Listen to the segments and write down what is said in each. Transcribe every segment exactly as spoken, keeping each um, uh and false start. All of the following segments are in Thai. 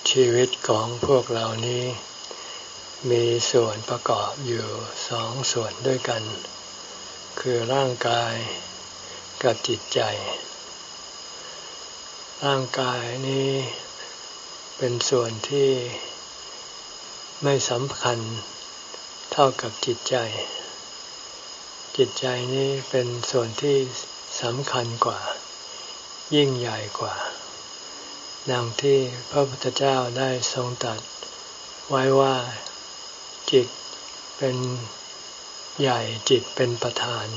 ชีวิตของพวกเรานี้มีส่วนประกอบอยู่สองส่วนด้วยกันคือร่างกายกับจิตใจร่างกายนี้เป็นส่วนที่ไม่สำคัญเท่ากับจิตใจจิตใจนี้เป็นส่วนที่สำคัญกว่ายิ่งใหญ่กว่าดังที่พระพุทธเจ้าได้ทรงตรัสไว้ว่าจิตเป็นใหญ่จิตเป็นประธาน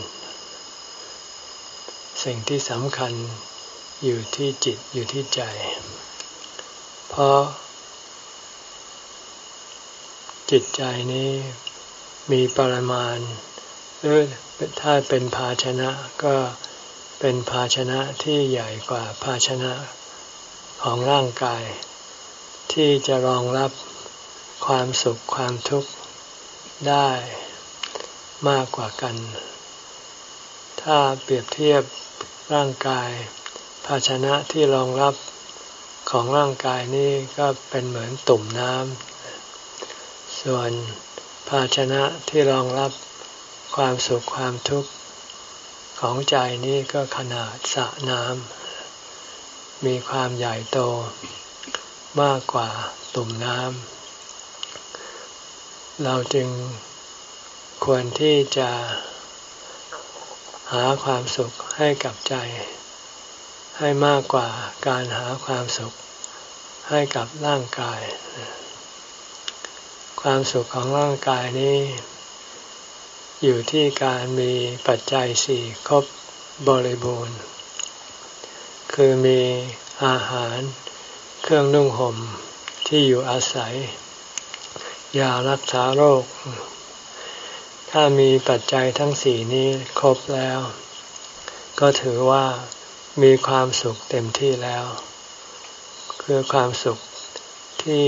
สิ่งที่สำคัญอยู่ที่จิตอยู่ที่ใจเพราะจิตใจนี้มีปริมาณหรือถ้าเป็นภาชนะก็เป็นภาชนะที่ใหญ่กว่าภาชนะของร่างกายที่จะรองรับความสุขความทุกข์ได้มากกว่ากันถ้าเปรียบเทียบร่างกายภาชนะที่รองรับของร่างกายนี้ก็เป็นเหมือนตุ่มน้ำส่วนภาชนะที่รองรับความสุขความทุกข์ของใจนี้ก็ขนาดสระน้ำมีความใหญ่โตมากกว่าตุ่มน้ำเราจึงควรที่จะหาความสุขให้กับใจให้มากกว่าการหาความสุขให้กับร่างกายความสุขของร่างกายนี้อยู่ที่การมีปัจจัยสี่ครบบริบูรณ์คือมีอาหารเครื่องนุ่งห่มที่อยู่อาศัยยารักษาโรคถ้ามีปัจจัยทั้งสี่นี้ครบแล้วก็ถือว่ามีความสุขเต็มที่แล้วคือความสุขที่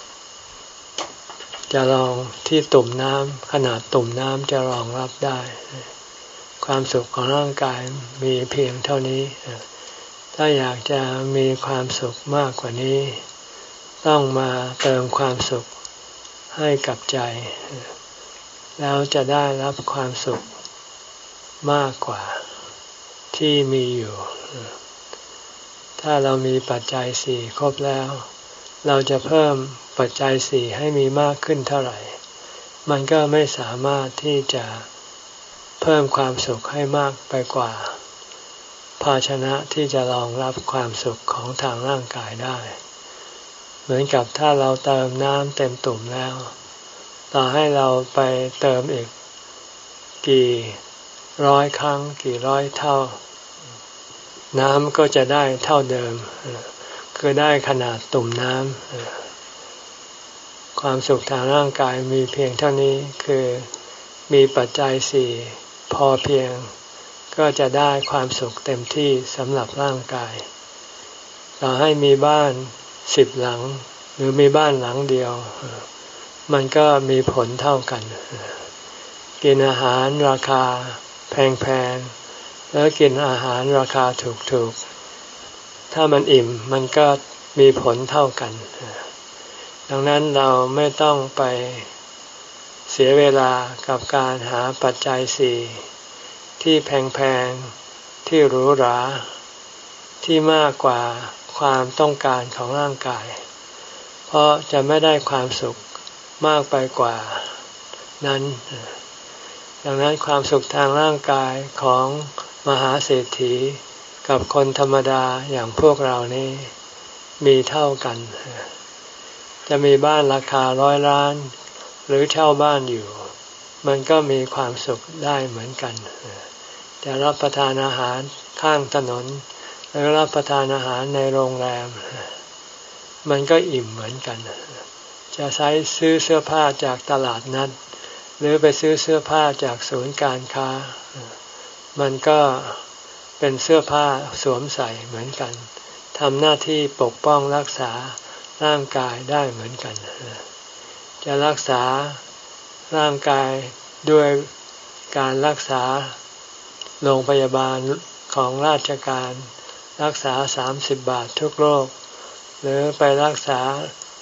จะรองที่ตุ่มน้ำขนาดตุ่มน้ำจะรองรับได้ความสุขของร่างกายมีเพียงเท่านี้ถ้าอยากจะมีความสุขมากกว่านี้ต้องมาเติมความสุขให้กับใจแล้วจะได้รับความสุขมากกว่าที่มีอยู่ถ้าเรามีปัจจัยสี่ครบแล้วเราจะเพิ่มปัจจัยสี่ให้มีมากขึ้นเท่าไหร่มันก็ไม่สามารถที่จะเพิ่มความสุขให้มากไปกว่าภาชนะที่จะรองรับความสุขของทางร่างกายได้เหมือนกับถ้าเราเติมน้ำเต็มตุ่มแล้วต่อให้เราไปเติมอีกกี่ร้อยครั้งกี่ร้อยเท่าน้ำก็จะได้เท่าเดิมคือได้ขนาดตุ่มน้ำความสุขทางร่างกายมีเพียงเท่านี้คือมีปัจจัยสี่พอเพียงก็จะได้ความสุขเต็มที่สำหรับร่างกายต่อให้มีบ้านสิบหลังหรือมีบ้านหลังเดียวมันก็มีผลเท่ากันกินอาหารราคาแพงๆแล้วกินอาหารราคาถูกๆถ้ามันอิ่มมันก็มีผลเท่ากันดังนั้นเราไม่ต้องไปเสียเวลากับการหาปัจจัยสี่ที่แพงๆที่หรูหราที่มากกว่าความต้องการของร่างกายเพราะจะไม่ได้ความสุขมากไปกว่านั้นดังนั้นความสุขทางร่างกายของมหาเศรษฐีกับคนธรรมดาอย่างพวกเรานี่มีเท่ากันจะมีบ้านราคาร้อยล้านหรือเช่าบ้านอยู่มันก็มีความสุขได้เหมือนกันจะรับประทานอาหารข้างถนนหรือรับประทานอาหารในโรงแรมมันก็อิ่มเหมือนกันจะใช้ซื้อเสื้อผ้าจากตลาดนัดหรือไปซื้อเสื้อผ้าจากศูนย์การค้ามันก็เป็นเสื้อผ้าสวมใส่เหมือนกันทำหน้าที่ปกป้องรักษาร่างกายได้เหมือนกันจะรักษาร่างกายด้วยการรักษาโรงพยาบาลของราชการรักษาสามสิบบาททุกโรค หรือไปรักษา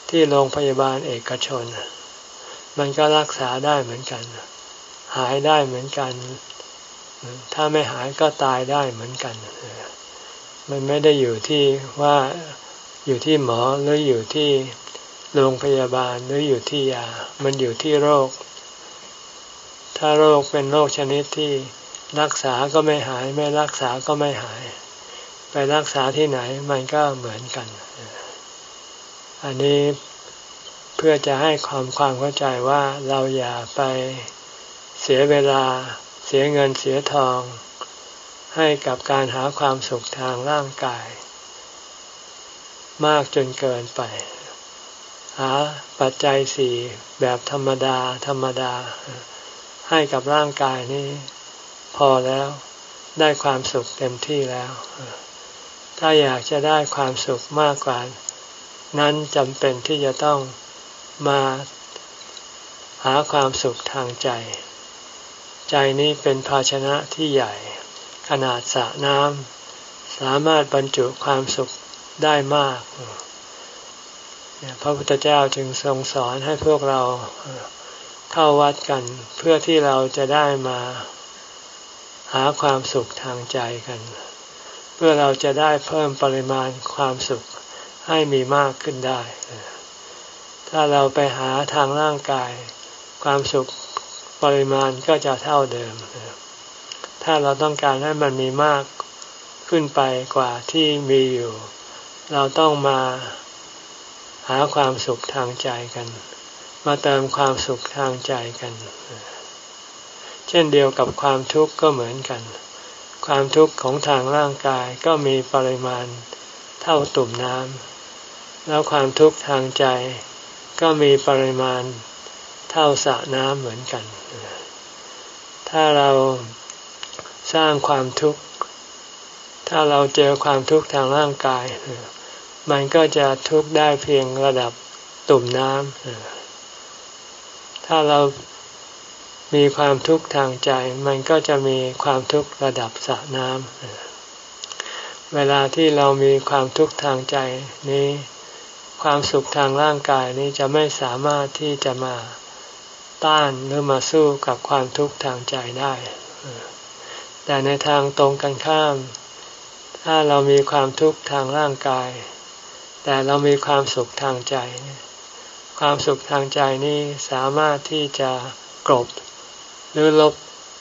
ที่โรงพยาบาลเอกชนมันก็รักษาได้เหมือนกันหายได้เหมือนกันถ้าไม่หายก็ตายได้เหมือนกันมันไม่ได้อยู่ที่ว่าอยู่ที่หมอหรืออยู่ที่โรงพยาบาลหรืออยู่ที่ยามันอยู่ที่โรคถ้าโรคเป็นโรคชนิดที่รักษาก็ไม่หายไม่รักษาก็ไม่หายไปรักษาที่ไหนมันก็เหมือนกันอันนี้เพื่อจะให้ความความเข้าใจว่าเราอย่าไปเสียเวลาเสียเงินเสียทองให้กับการหาความสุขทางร่างกายมากจนเกินไปหาปัจจัยสี่แบบธรรมดาธรรมดาให้กับร่างกายนี้พอแล้วได้ความสุขเต็มที่แล้วถ้าอยากจะได้ความสุขมากกว่านั้นจำเป็นที่จะต้องมาหาความสุขทางใจใจนี้เป็นภาชนะที่ใหญ่ขนาดสระน้ำสามารถบรรจุความสุขได้มากพระพุทธเจ้าจึงทรงสอนให้พวกเราเข้าวัดกันเพื่อที่เราจะได้มาหาความสุขทางใจกันเพื่อเราจะได้เพิ่มปริมาณความสุขให้มีมากขึ้นได้ถ้าเราไปหาทางร่างกายความสุขปริมาณก็จะเท่าเดิมถ้าเราต้องการให้มันมีมากขึ้นไปกว่าที่มีอยู่เราต้องมาหาความสุขทางใจกันมาเติมความสุขทางใจกันเช่นเดียวกับความทุกข์ก็เหมือนกันความทุกข์ของทางร่างกายก็มีปริมาณเท่าตุ่มน้ำแล้วความทุกข์ทางใจก็มีปริมาณเท่าสระน้ำเหมือนกันถ้าเราสร้างความทุกข์ถ้าเราเจอความทุกข์ทางร่างกายมันก็จะทุกข์ได้เพียงระดับตุ่มน้ำถ้าเรามีความทุกข์ทางใจมันก็จะมีความทุกข์ระดับสระน้ำเวลาที่เรามีความทุกข์ทางใจนี้ความสุขทางร่างกายนี้จะไม่สามารถที่จะมาต้านหรือมาสู้กับความทุกข์ทางใจได้แต่ในทางตรงกันข้ามถ้าเรามีความทุกข์ทางร่างกายแต่เรามีความสุขทางใจความสุขทางใจนี้สามารถที่จะกลบหรือลบ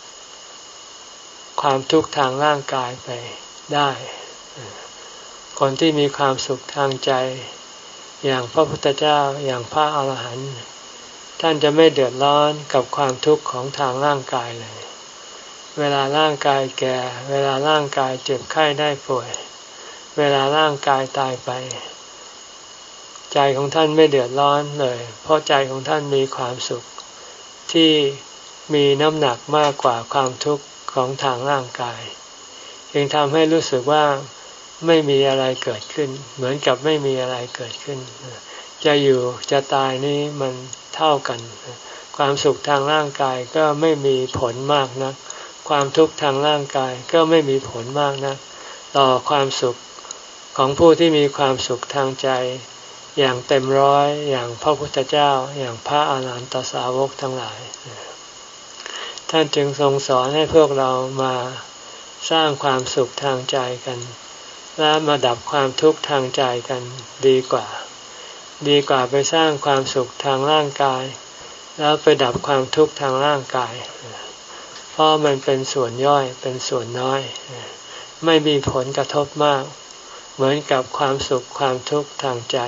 ความทุกข์ทางร่างกายไปได้คนที่มีความสุขทางใจอย่างพระพุทธเจ้าอย่างพระอรหันต์ท่านจะไม่เดือดร้อนกับความทุกข์ของทางร่างกายเลยเวลาร่างกายแก่เวลาร่างกายเจ็บไข้ได้ป่วยเวลาร่างกายตายไปใจของท่านไม่เดือดร้อนเลยเพราะใจของท่านมีความสุขที่มีน้ำหนักมากกว่าความทุกข์ของทางร่างกายจึงทำให้รู้สึกว่าไม่มีอะไรเกิดขึ้นเหมือนกับไม่มีอะไรเกิดขึ้นจะอยู่จะตายนี้มันเท่ากันความสุขทางร่างกายก็ไม่มีผลมากนักความทุกข์ทางร่างกายก็ไม่มีผลมากนักต่อความสุขของผู้ที่มีความสุขทางใจอย่างเต็มร้อยอย่างพระพุทธเจ้าอย่างพระอาหารหันตสาวกทั้งหลายท่านจึงทรงสอนให้พวกเรามาสร้างความสุขทางใจกันและมาดับความทุกข์ทางใจกันดีกว่าดีกว่าไปสร้างความสุขทางร่างกายแล้วไปดับความทุกข์ทางร่างกายเพราะมันเป็นส่วนย่อยเป็นส่วนน้อยไม่มีผลกระทบมากเหมือนกับความสุขความทุกข์ทางใจ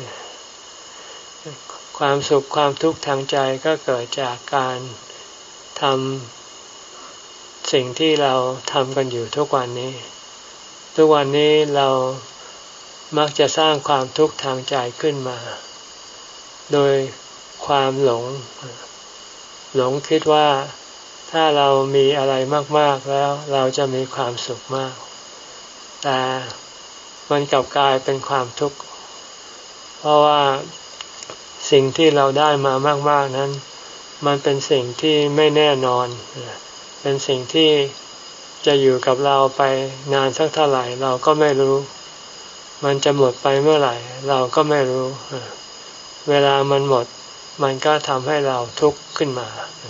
ความสุขความทุกข์ทางใจก็เกิดจากการทำสิ่งที่เราทำกันอยู่ทุกวันนี้ทุกวันนี้เรามักจะสร้างความทุกข์ทางใจขึ้นมาโดยความหลงหลงคิดว่าถ้าเรามีอะไรมากๆแล้วเราจะมีความสุขมากแต่มันกลับกลายเป็นความทุกข์เพราะว่าสิ่งที่เราได้มามากๆนั้นมันเป็นสิ่งที่ไม่แน่นอนเป็นสิ่งที่จะอยู่กับเราไปนานสักเท่าไหร่เราก็ไม่รู้มันจะหมดไปเมื่อไหร่เราก็ไม่รู้เวลามันหมดมันก็ทำให้เราทุกข์ขึ้นมา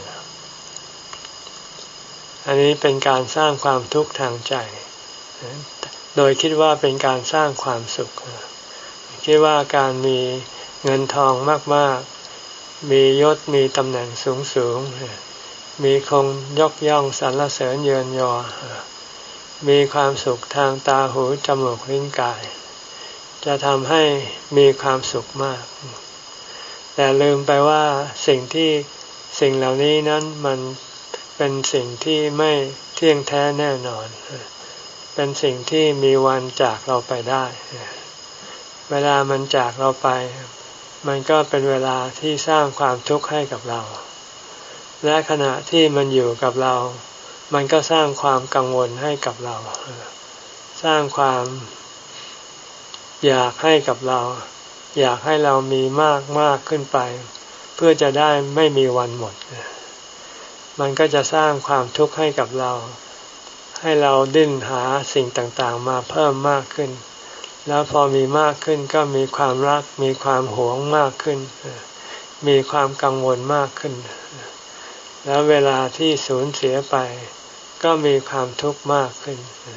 อันนี้เป็นการสร้างความทุกข์ทางใจโดยคิดว่าเป็นการสร้างความสุขคิดว่าการมีเงินทองมากๆมียศมีตำแหน่งสูงๆมีคงยกย่องสรรเสริญเยินยอมีความสุขทางตาหูจมูกลิ้นกายจะทำให้มีความสุขมากแต่ลืมไปว่าสิ่งที่สิ่งเหล่านี้นั้นมันเป็นสิ่งที่ไม่เที่ยงแท้แน่นอนเป็นสิ่งที่มีวันจากเราไปได้เวลามันจากเราไปมันก็เป็นเวลาที่สร้างความทุกข์ให้กับเราและขณะที่มันอยู่กับเรามันก็สร้างความกังวลให้กับเราสร้างความอยากให้กับเราอยากให้เรามีมากมากขึ้นไปเพื่อจะได้ไม่มีวันหมดมันก็จะสร้างความทุกข์ให้กับเราให้เราดิ้นหาสิ่งต่างๆมาเพิ่มมากขึ้นแล้วพอมีมากขึ้นก็มีความรักมีความหวงมากขึ้นมีความกังวลมากขึ้นแล้วเวลาที่สูญเสียไปก็มีความทุกข์มากขึ้น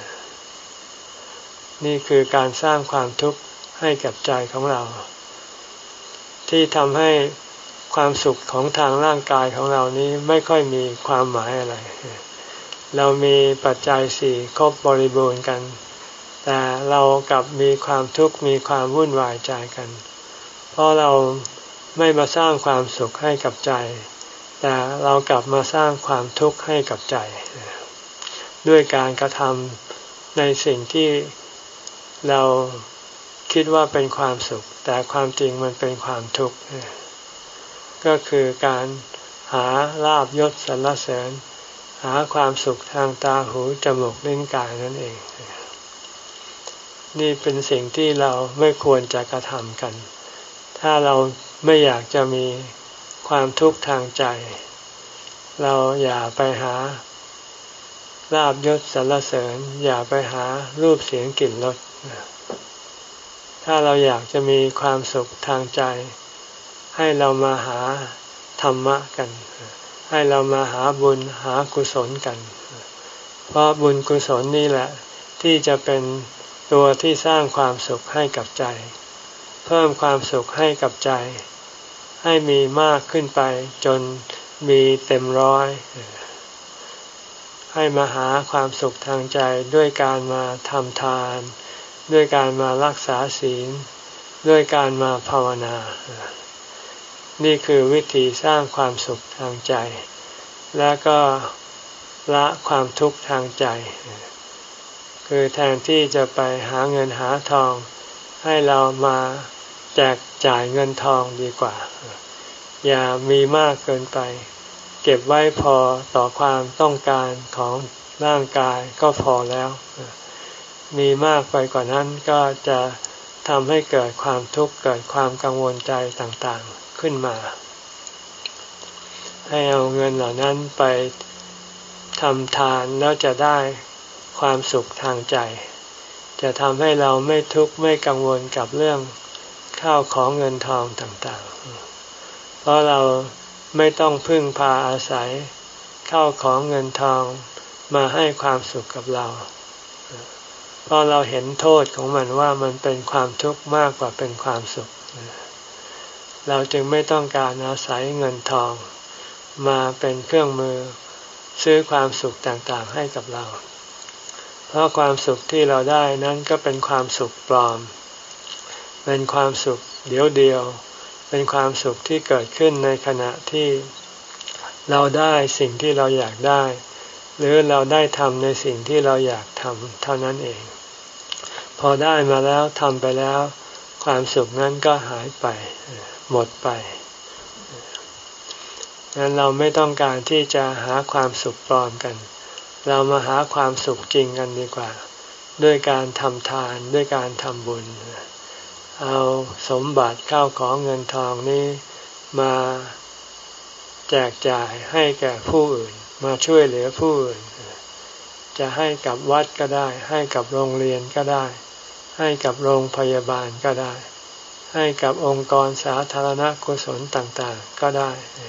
นี่คือการสร้างความทุกข์ให้กับใจของเราที่ทำให้ความสุขของทางร่างกายของเรานี้ไม่ค่อยมีความหมายอะไรเรามีปัจจัยสี่ครบบริบูรณ์กันแต่เรากลับมีความทุกข์มีความวุ่นวายใจกันเพราะเราไม่มาสร้างความสุขให้กับใจแต่เรากลับมาสร้างความทุกข์ให้กับใจด้วยการกระทำในสิ่งที่เราคิดว่าเป็นความสุขแต่ความจริงมันเป็นความทุกข์ก็คือการหาลาภยศสรรเสริญหาความสุขทางตาหูจมูกลิ้นกายนั่นเองนี่เป็นสิ่งที่เราไม่ควรจะกระทำกันถ้าเราไม่อยากจะมีความทุกข์ทางใจเราอย่าไปหาลาภยศสรรเสริญอย่าไปหารูปเสียงกลิ่นรสถ้าเราอยากจะมีความสุขทางใจให้เรามาหาธรรมะกันให้เรามาหาบุญหากุศลกันเพราะบุญกุศลนี่แหละที่จะเป็นตัวที่สร้างความสุขให้กับใจเพิ่มความสุขให้กับใจให้มีมากขึ้นไปจนมีเต็มร้อยให้มาหาความสุขทางใจด้วยการมาทำทานด้วยการมารักษาศีลด้วยการมาภาวนานี่คือวิธีสร้างความสุขทางใจและก็ละความทุกข์ทางใจคือแทนที่จะไปหาเงินหาทองให้เรามาแจกจ่ายเงินทองดีกว่าอย่ามีมากเกินไปเก็บไว้พอต่อความต้องการของร่างกายก็พอแล้วมีมากไปกว่านั้นก็จะทำให้เกิดความทุกข์เกิดความกังวลใจต่างๆขึ้นมาให้เอาเงินเหล่านั้นไปทำทานแล้วจะได้ความสุขทางใจจะทำให้เราไม่ทุกข์ไม่กังวลกับเรื่องข้าวของเงินทองต่างๆเพราะเราไม่ต้องพึ่งพาอาศัยข้าวของเงินทองมาให้ความสุขกับเราเพราะเราเห็นโทษของมันว่ามันเป็นความทุกข์มากกว่าเป็นความสุขเราจึงไม่ต้องการอาศัยเงินทองมาเป็นเครื่องมือซื้อความสุขต่างๆให้กับเราเพราะความสุขที่เราได้นั้นก็เป็นความสุขปลอมเป็นความสุขเดียวเดียวเป็นความสุขที่เกิดขึ้นในขณะที่เราได้สิ่งที่เราอยากได้หรือเราได้ทำในสิ่งที่เราอยากทำเท่านั้นเองพอได้มาแล้วทำไปแล้วความสุขนั้นก็หายไปหมดไปงั้นเราไม่ต้องการที่จะหาความสุขปลอมกันเรามาหาความสุขจริงกันดีกว่าด้วยการทำทานด้วยการทำบุญเอาสมบัติข้าวของเงินทองนี้มาแจกจ่ายให้แก่ผู้อื่นมาช่วยเหลือผู้อื่นจะให้กับวัดก็ได้ให้กับโรงเรียนก็ได้ให้กับโรงพยาบาลก็ได้ให้กับองค์กรสาธารณกุศลต่างๆก็ได้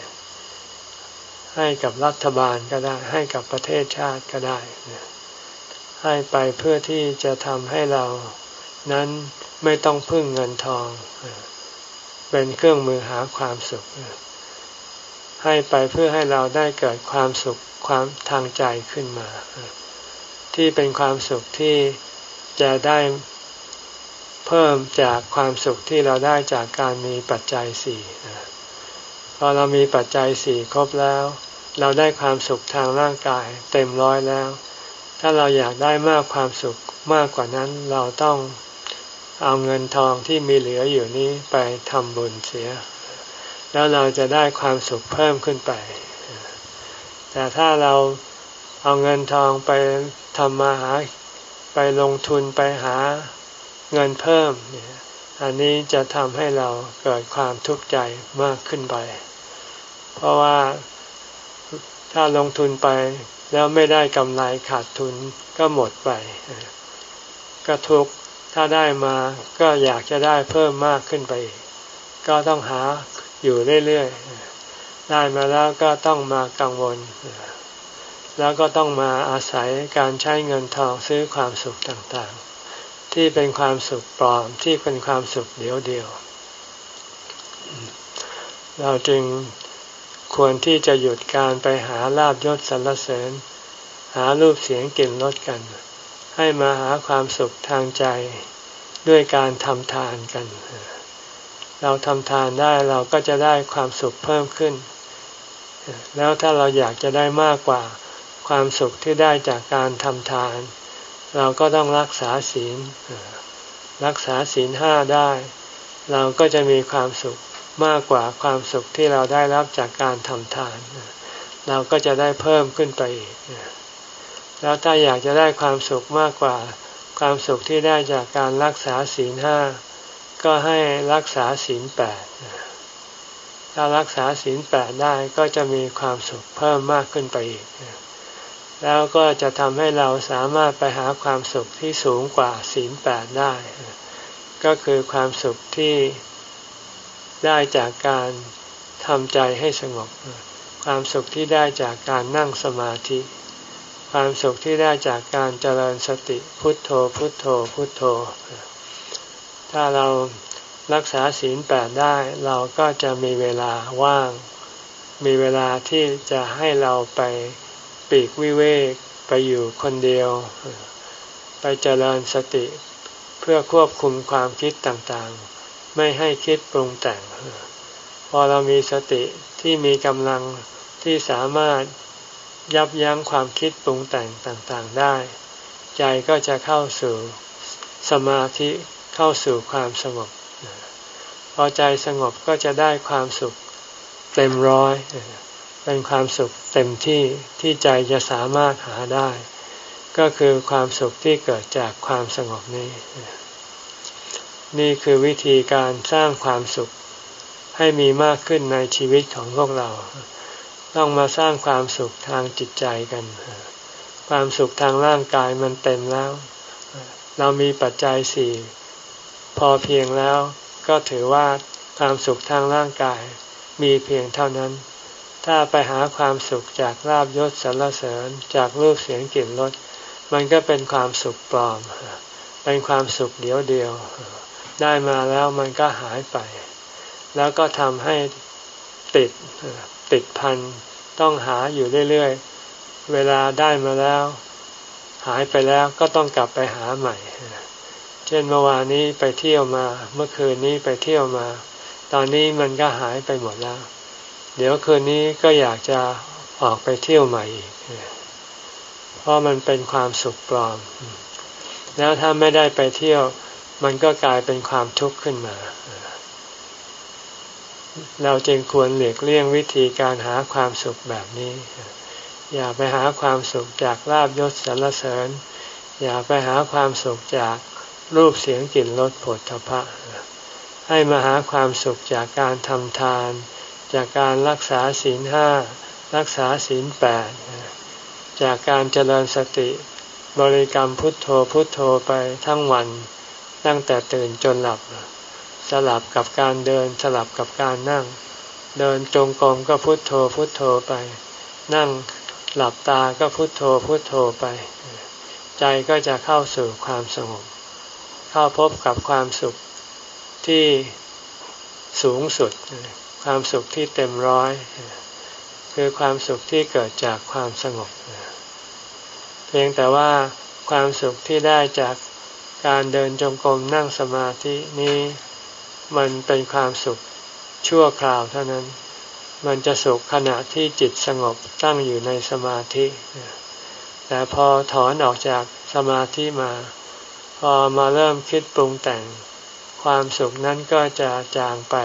ให้กับรัฐบาลก็ได้ให้กับประเทศชาติก็ได้ให้ไปเพื่อที่จะทำให้เรานั้นไม่ต้องพึ่งเงินทองเป็นเครื่องมือหาความสุขให้ไปเพื่อให้เราได้เกิดความสุขความทางใจขึ้นมาที่เป็นความสุขที่จะได้เพิ่มจากความสุขที่เราได้จากการมีปัจจัยสี่พอเรามีปัจจัยสี่ครบแล้วเราได้ความสุขทางร่างกายเต็มร้อยแล้วถ้าเราอยากได้มากความสุขมากกว่านั้นเราต้องเอาเงินทองที่มีเหลืออยู่นี้ไปทำบุญเสียแล้วเราจะได้ความสุขเพิ่มขึ้นไปแต่ถ้าเราเอาเงินทองไปทำมาหาไปลงทุนไปหาเงินเพิ่มอันนี้จะทำให้เราเกิดความทุกข์ใจมากขึ้นไปเพราะว่าถ้าลงทุนไปแล้วไม่ได้กำไรขาดทุนก็หมดไปก็ทุกข์ถ้าได้มาก็อยากจะได้เพิ่มมากขึ้นไปอีกก็ต้องหาอยู่เรื่อยๆได้มาแล้วก็ต้องมากังวลแล้วก็ต้องมาอาศัยการใช้เงินทองซื้อความสุขต่างๆที่เป็นความสุขปลอมที่เป็นความสุขเดียวเดียวเราจึงควรที่จะหยุดการไปหาลาภยศสรรเสริญหารูปเสียงกลิ่นรสกันให้มาหาความสุขทางใจด้วยการทำทานกันเราทำทานได้เราก็จะได้ความสุขเพิ่มขึ้นแล้วถ้าเราอยากจะได้มากกว่าความสุขที่ได้จากการทำทานเราก็ต้องรักษาศีลรักษาศีลห้าได้เราก็จะมีความสุขมากกว่าความสุขที่เราได้รับจากการทำทานเราก็จะได้เพิ่มขึ้นไปอีกแล้วถ้าอยากจะได้ความสุขมากกว่าความสุขที่ได้จากการรักษาศีลห้าก็ให้รักษาศีลแปดถ้ารักษาศีลแปดได้ก็จะมีความสุขเพิ่มมากขึ้นไปอีกแล้วก็จะทำให้เราสามารถไปหาความสุขที่สูงกว่าศีลแปดได้ก็คือความสุขที่ได้จากการทำใจให้สงบความสุขที่ได้จากการนั่งสมาธิความสุขที่ได้จากการเจริญสติพุทโธพุทโธพุทโธถ้าเรารักษาศีลแปดได้เราก็จะมีเวลาว่างมีเวลาที่จะให้เราไปปีกวิเวกไปอยู่คนเดียวไปเจริญสติเพื่อควบคุมความคิดต่างๆไม่ให้คิดปรุงแต่งพอเรามีสติที่มีกำลังที่สามารถยับยั้งความคิดปรุงแต่งต่างๆได้ใจก็จะเข้าสู่สมาธิเข้าสู่ความสงบพอใจสงบก็จะได้ความสุขเต็มร้อยเป็นความสุขเต็มที่ที่ใจจะสามารถหาได้ก็คือความสุขที่เกิดจากความสงบนี้นี่คือวิธีการสร้างความสุขให้มีมากขึ้นในชีวิตของพวกเราต้องมาสร้างความสุขทางจิตใจกันความสุขทางร่างกายมันเต็มแล้วเรามีปัจจัยสี่พอเพียงแล้วก็ถือว่าความสุขทางร่างกายมีเพียงเท่านั้นถ้าไปหาความสุขจากลาภยศสรรเสริญจากรูปเสียงกลิ่นรสมันก็เป็นความสุขปลอมเป็นความสุขเดียวเดียวได้มาแล้วมันก็หายไปแล้วก็ทำให้ติดติดพันต้องหาอยู่เรื่อยๆเวลาได้มาแล้วหายไปแล้วก็ต้องกลับไปหาใหม่เช่นเมื่อวานนี้ไปเที่ยวมาเมื่อคืนนี้ไปเที่ยวมาตอนนี้มันก็หายไปหมดแล้วเดี๋ยวคืนนี้ก็อยากจะออกไปเที่ยวใหม่อีกเพราะมันเป็นความสุขปลอมแล้วถ้าไม่ได้ไปเที่ยวมันก็กลายเป็นความทุกข์ขึ้นมาเราจึงควรหลีกเลี่ยงวิธีการหาความสุขแบบนี้อย่าไปหาความสุขจากลาภยศสรรเสริญอย่าไปหาความสุขจากรูปเสียงกลิ่นรสโผฏฐัพพะให้มาหาความสุขจากการทำทานจากการรักษาศีลห้ารักษาศีลแปดจากการเจริญสติบริกรรมพุทโธพุทโธไปทั้งวันตั้งแต่ตื่นจนหลับสลับกับการเดินสลับกับการนั่งเดินจงกรมก็พุทโธพุทโธไปนั่งหลับตาก็พุทโธพุทโธไปใจก็จะเข้าสู่ความสงบเข้าพบกับความสุขที่สูงสุดความสุขที่เต็มร้อยคือความสุขที่เกิดจากความสงบเพียงแต่ว่าความสุขที่ได้จากการเดินจงกรมนั่งสมาธินี้มันเป็นความสุขชั่วคราวเท่านั้นมันจะสุขขณะที่จิตสงบตั้งอยู่ในสมาธิแต่พอถอนออกจากสมาธิมาพอมาเริ่มคิดปรุงแต่งความสุขนั้นก็จะจางไป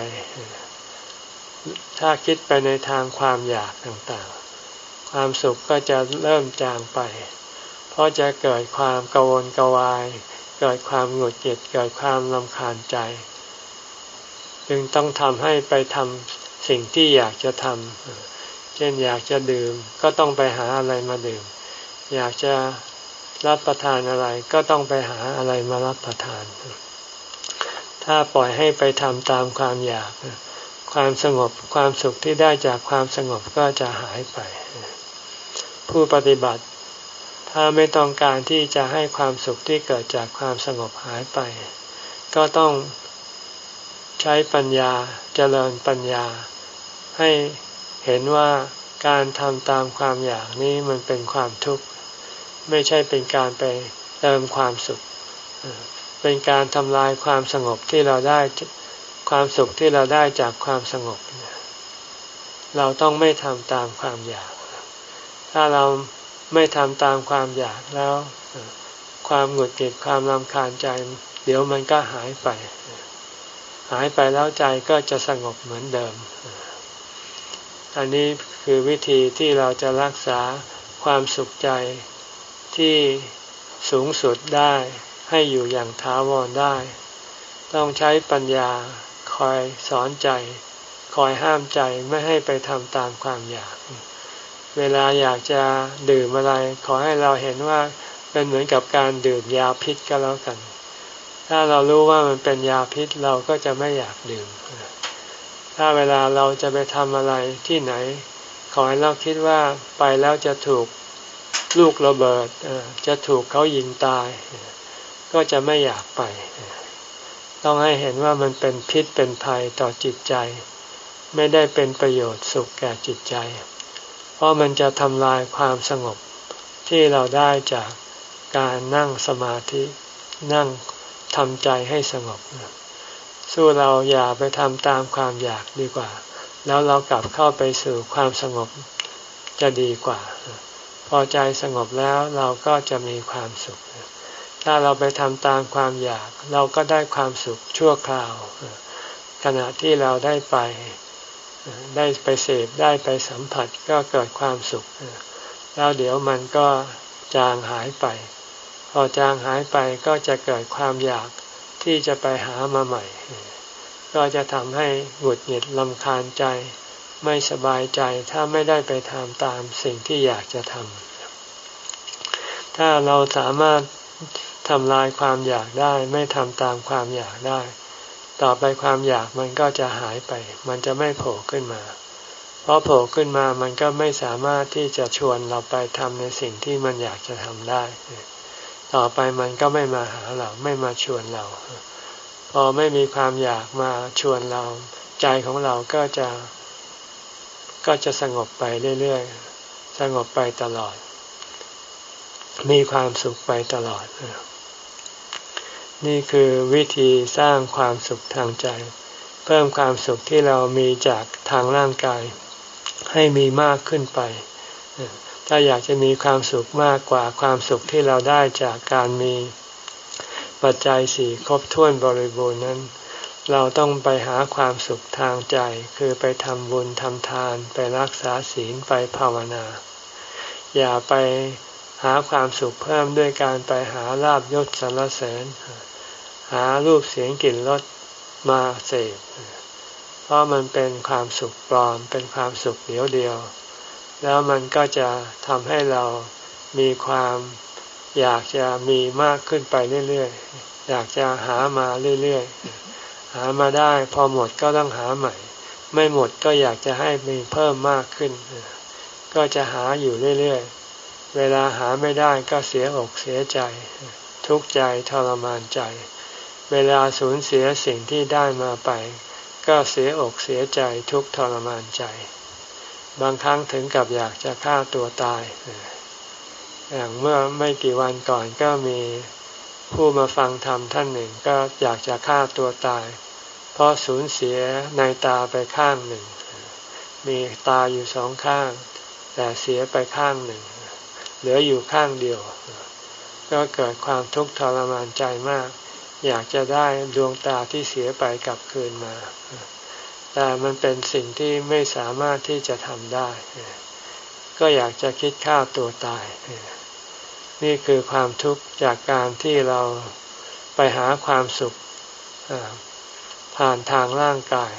ถ้าคิดไปในทางความอยากต่างๆความสุขก็จะเริ่มจางไปเพราะจะเกิดความกังวลกวายเกิดความหงุดหงิดเกิดความรำคาญใจจึงต้องทำให้ไปทำสิ่งที่อยากจะทำเช่นอยากจะดื่มก็ต้องไปหาอะไรมาดื่มอยากจะรับประทานอะไรก็ต้องไปหาอะไรมารับประทานถ้าปล่อยให้ไปทำตามความอยากความสงบความสุขที่ได้จากความสงบก็จะหายไปผู้ปฏิบัติถ้าไม่ต้องการที่จะให้ความสุขที่เกิดจากความสงบหายไปก็ต้องใช้ปัญญาเจริญปัญญาให้เห็นว่าการทำตามความอยากนี้มันเป็นความทุกข์ไม่ใช่เป็นการไปเติมความสุขเป็นการทำลายความสงบที่เราได้ความสุขที่เราได้จากความสงบเราต้องไม่ทำตามความอยากถ้าเราไม่ทำตามความอยากแล้วความหงุดหงิดความรำคาญใจเดี๋ยวมันก็หายไปหายไปแล้วใจก็จะสงบเหมือนเดิมอันนี้คือวิธีที่เราจะรักษาความสุขใจที่สูงสุดได้ให้อยู่อย่างถาวรได้ต้องใช้ปัญญาคอยสอนใจคอยห้ามใจไม่ให้ไปทำตามความอยากเวลาอยากจะดื่มอะไรขอให้เราเห็นว่าเป็นเหมือนกับการดื่มยาพิษก็แล้วกันถ้าเรารู้ว่ามันเป็นยาพิษเราก็จะไม่อยากดื่มถ้าเวลาเราจะไปทำอะไรที่ไหนขอให้เราคิดว่าไปแล้วจะถูกลูกระเบิดจะถูกเขายิงตายก็จะไม่อยากไปต้องให้เห็นว่ามันเป็นพิษเป็นภัยต่อจิตใจไม่ได้เป็นประโยชน์สุขแก่จิตใจเพราะมันจะทำลายความสงบที่เราได้จากการนั่งสมาธินั่งทำใจให้สงบสู้เราอย่าไปทำตามความอยากดีกว่าแล้วเรากลับเข้าไปสู่ความสงบจะดีกว่าพอใจสงบแล้วเราก็จะมีความสุขถ้าเราไปทำตามความอยากเราก็ได้ความสุขชั่วคราวขณะที่เราได้ไปได้ไปเสพได้ไปสัมผัสก็เกิดความสุขแล้วเดี๋ยวมันก็จางหายไปพอจางหายไปก็จะเกิดความอยากที่จะไปหามาใหม่ก็จะทำให้หงุดหงิดรำคาญใจไม่สบายใจถ้าไม่ได้ไปทำตามสิ่งที่อยากจะทำถ้าเราสามารถทำลายความอยากได้ไม่ทำตามความอยากได้ต่อไปความอยากมันก็จะหายไปมันจะไม่โผล่ขึ้นมาเพราะโผล่ขึ้นมามันก็ไม่สามารถที่จะชวนเราไปทำในสิ่งที่มันอยากจะทำได้ต่อไปมันก็ไม่มาหาเราไม่มาชวนเราพอไม่มีความอยากมาชวนเราใจของเราก็จะก็จะสงบไปเรื่อยๆสงบไปตลอดมีความสุขไปตลอดนี่คือวิธีสร้างความสุขทางใจเพิ่มความสุขที่เรามีจากทางร่างกายให้มีมากขึ้นไปถ้าอยากจะมีความสุขมากกว่าความสุขที่เราได้จากการมีปัจจัยสี่ครบถ้วนบริบูรณ์นั้นเราต้องไปหาความสุขทางใจคือไปทำบุญทำทานไปรักษาศีลไปภาวนาอย่าไปหาความสุขเพิ่มด้วยการไปหาลาภยศสรรเสริญหารูปเสียงกลิ่นรสมาเสพเพราะมันเป็นความสุขปลอมเป็นความสุขเดียวเดียวแล้วมันก็จะทำให้เรามีความอยากจะมีมากขึ้นไปเรื่อยๆอยากจะหามาเรื่อยๆหามาได้พอหมดก็ต้องหาใหม่ไม่หมดก็อยากจะให้มีเพิ่มมากขึ้นก็จะหาอยู่เรื่อยๆเวลาหาไม่ได้ก็เสียอกเสียใจทุกข์ใจทรมานใจเวลาสูญเสียสิ่งที่ได้มาไปก็เสียอกเสียใจทุกข์ทรมานใจบางครั้งถึงกับอยากจะฆ่าตัวตายอย่างเมื่อไม่กี่วันก่อนก็มีผู้มาฟังธรรมท่านหนึ่งก็อยากจะฆ่าตัวตายเพราะสูญเสียในตาไปข้างหนึ่งมีตาอยู่สองข้างแต่เสียไปข้างหนึ่งเหลืออยู่ข้างเดียวก็เกิดความทุกข์ทรมานใจมากอยากจะได้ดวงตาที่เสียไปกลับคืนมาแต่มันเป็นสิ่งที่ไม่สามารถที่จะทำได้ก็อยากจะคิดฆ่าตัวตายนี่คือความทุกข์จากการที่เราไปหาความสุขผ่านทางร่างกาย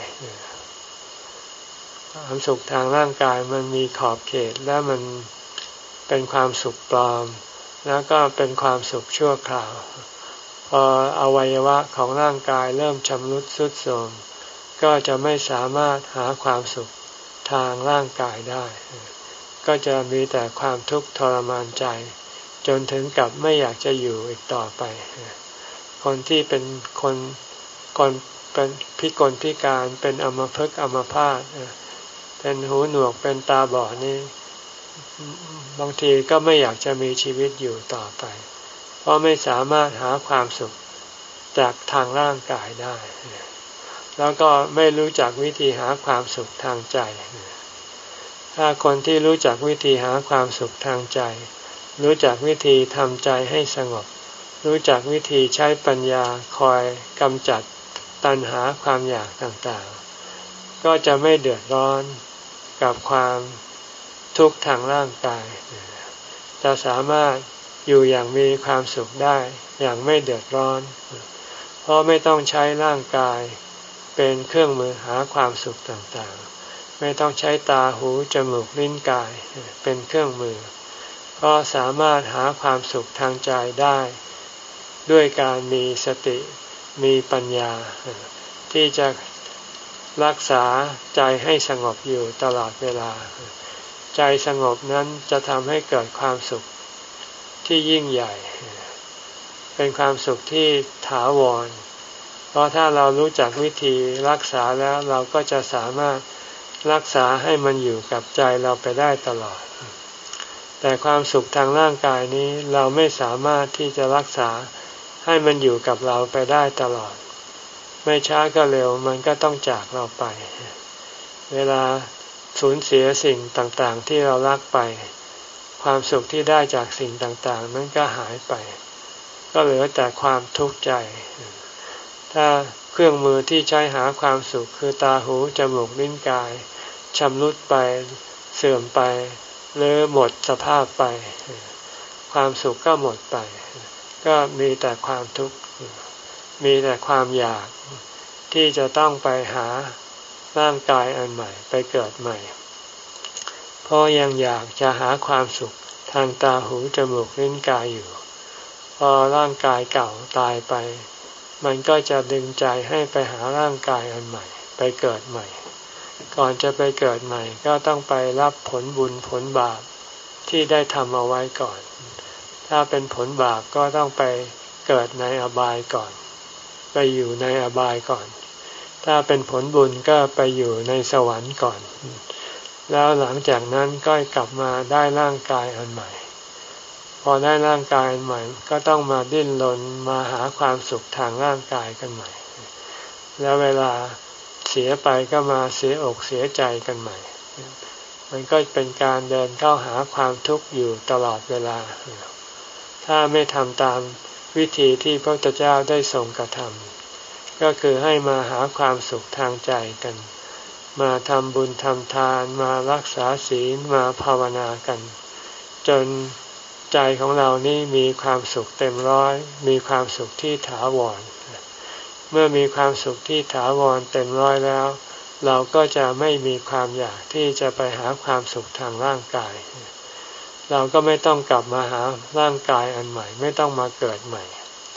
ความสุขทางร่างกายมันมีขอบเขตและมันเป็นความสุขปลอมแล้วก็เป็นความสุขชั่วคราวพออวัยวะของร่างกายเริ่มชำรุดทรุดโทรมก็จะไม่สามารถหาความสุขทางร่างกายได้ก็จะมีแต่ความทุกข์ทรมานใจจนถึงกับไม่อยากจะอยู่อีกต่อไปคนที่เป็นคนคนเป็นพิกลพิการเป็นอัมพฤกษ์อัมพาตเป็นหูหนวกเป็นตาบอดนี่บางทีก็ไม่อยากจะมีชีวิตอยู่ต่อไปเพราะไม่สามารถหาความสุขจากทางร่างกายได้แล้วก็ไม่รู้จักวิธีหาความสุขทางใจถ้าคนที่รู้จักวิธีหาความสุขทางใจรู้จักวิธีทำใจให้สงบรู้จักวิธีใช้ปัญญาคอยกำจัดตัณหาความอยากต่างๆก็จะไม่เดือดร้อนกับความทุกข์ทางร่างกายจะสามารถอยู่อย่างมีความสุขได้อย่างไม่เดือดร้อนเพราะไม่ต้องใช้ร่างกายเป็นเครื่องมือหาความสุขต่างๆไม่ต้องใช้ตาหูจมูกลิ้นกายเป็นเครื่องมือเพราะสามารถหาความสุขทางใจได้ด้วยการมีสติมีปัญญาที่จะรักษาใจให้สงบอยู่ตลอดเวลาใจสงบนั้นจะทำให้เกิดความสุขที่ยิ่งใหญ่เป็นความสุขที่ถาวรเพราะถ้าเรารู้จักวิธีรักษาแล้วเราก็จะสามารถรักษาให้มันอยู่กับใจเราไปได้ตลอดแต่ความสุขทางร่างกายนี้เราไม่สามารถที่จะรักษาให้มันอยู่กับเราไปได้ตลอดไม่ช้าก็เร็วมันก็ต้องจากเราไปเวลาสูญเสียสิ่งต่างๆที่เรารักไปความสุขที่ได้จากสิ่งต่างๆนั้นก็หายไปก็เหลือแต่ความทุกข์ใจถ้าเครื่องมือที่ใช้หาความสุขคือตาหูจมูกลิ้นกายชำรุดไปเสื่อมไปหรือหมดสภาพไปความสุขก็หมดไปก็มีแต่ความทุกข์มีแต่ความอยากที่จะต้องไปหาร่างกายอันใหม่ไปเกิดใหม่เพราะยังอยากจะหาความสุขทางตาหูจมูกลิ้นกายอยู่พอร่างกายเก่าตายไปมันก็จะดึงใจให้ไปหาร่างกายอันใหม่ไปเกิดใหม่ก่อนจะไปเกิดใหม่ก็ต้องไปรับผลบุญผลบาปที่ได้ทำเอาไว้ก่อนถ้าเป็นผลบาปก็ต้องไปเกิดในอบายก่อนไปอยู่ในอบายก่อนถ้าเป็นผลบุญก็ไปอยู่ในสวรรค์ก่อนแล้วหลังจากนั้นก็กลับมาได้ร่างกายอันใหม่พอได้ร่างกายอันใหม่ก็ต้องมาดิ้นรนมาหาความสุขทางร่างกายกันใหม่แล้วเวลาเสียไปก็มาเสียอกเสียใจกันใหม่มันก็เป็นการเดินเข้าหาความทุกข์อยู่ตลอดเวลาถ้าไม่ทำตามวิธีที่พระพุทธเจ้าได้ทรงกระทำก็คือให้มาหาความสุขทางใจกันมาทำบุญทำทานมารักษาศีลมาภาวนากันจนใจของเรานี่มีความสุขเต็มร้อยมีความสุขที่ถาวรเมื่อมีความสุขที่ถาวรเต็มร้อยแล้วเราก็จะไม่มีความอยากที่จะไปหาความสุขทางร่างกายเราก็ไม่ต้องกลับมาหาร่างกายอันใหม่ไม่ต้องมาเกิดใหม่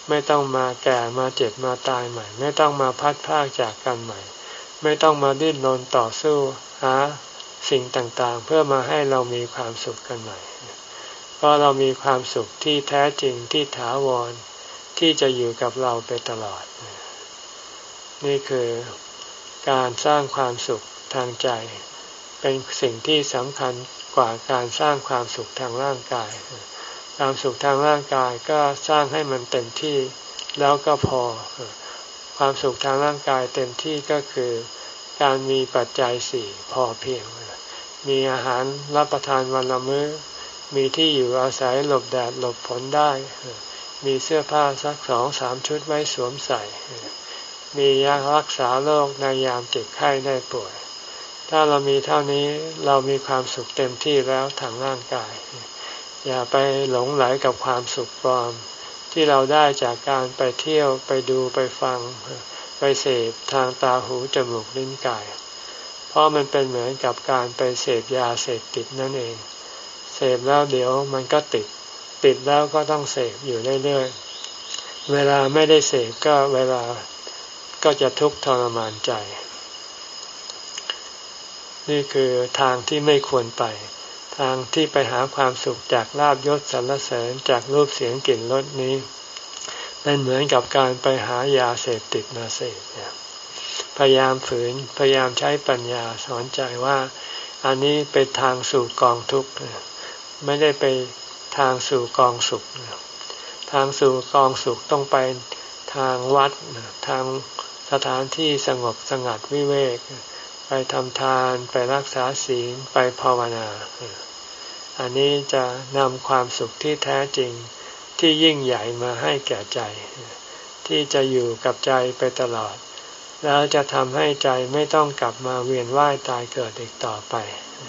ไม่ต้องมาแก่มาเจ็บมาตายใหม่ไม่ต้องมาพัดพรากจากกันใหม่ไม่ต้องมาดิ้นรนต่อสู้หาสิ่งต่างๆเพื่อมาให้เรามีความสุขกันใหม่เพราะเรามีความสุขที่แท้จริงที่ถาวรที่จะอยู่กับเราไปตลอดนี่คือการสร้างความสุขทางใจเป็นสิ่งที่สำคัญกว่าการสร้างความสุขทางร่างกายความสุขทางร่างกายก็สร้างให้มันเต็มที่แล้วก็พอความสุขทางร่างกายเต็มที่ก็คือการมีปัจจัยสี่พอเพียงมีอาหารรับประทานวันละมื้อมีที่อยู่อาศัยหลบแดดหลบฝนได้มีเสื้อผ้าสักสองสามชุดไว้สวมใส่มียารักษาโรคในยามเจ็บไข้ได้ป่วยถ้าเรามีเท่านี้เรามีความสุขเต็มที่แล้วทางร่างกายอย่าไปหลงไหลกับความสุขปลอมที่เราได้จากการไปเที่ยวไปดูไปฟังไปเสพทางตาหูจมูกลิ้นกายเพราะมันเป็นเหมือนกับการไปเสพยาเสพติดนั่นเองเสพแล้วเดี๋ยวมันก็ติดติดแล้วก็ต้องเสพอยู่เรื่อยๆเวลาไม่ได้เสพก็เวลาก็จะทุกข์ทรมานใจนี่คือทางที่ไม่ควรไปทางที่ไปหาความสุขจากลาภยศสรรเสริญจากรูปเสียงกลิ่นรสนี้เป็นเหมือนกับการไปหายาเสพติดมาเสพพยายามฝืนพยายามใช้ปัญญาสอนใจว่าอันนี้เป็นทางสู่กองทุกข์ไม่ได้ไปทางสู่กองสุขทางสู่กองสุขต้องไปทางวัดทางสถานที่สงบสงัดวิเวกไปทำทานไปรักษาศีลไปภาวนาอันนี้จะนำความสุขที่แท้จริงที่ยิ่งใหญ่มาให้แก่ใจที่จะอยู่กับใจไปตลอดแล้วจะทำให้ใจไม่ต้องกลับมาเวียนว่ายตายเกิดอีกต่อไป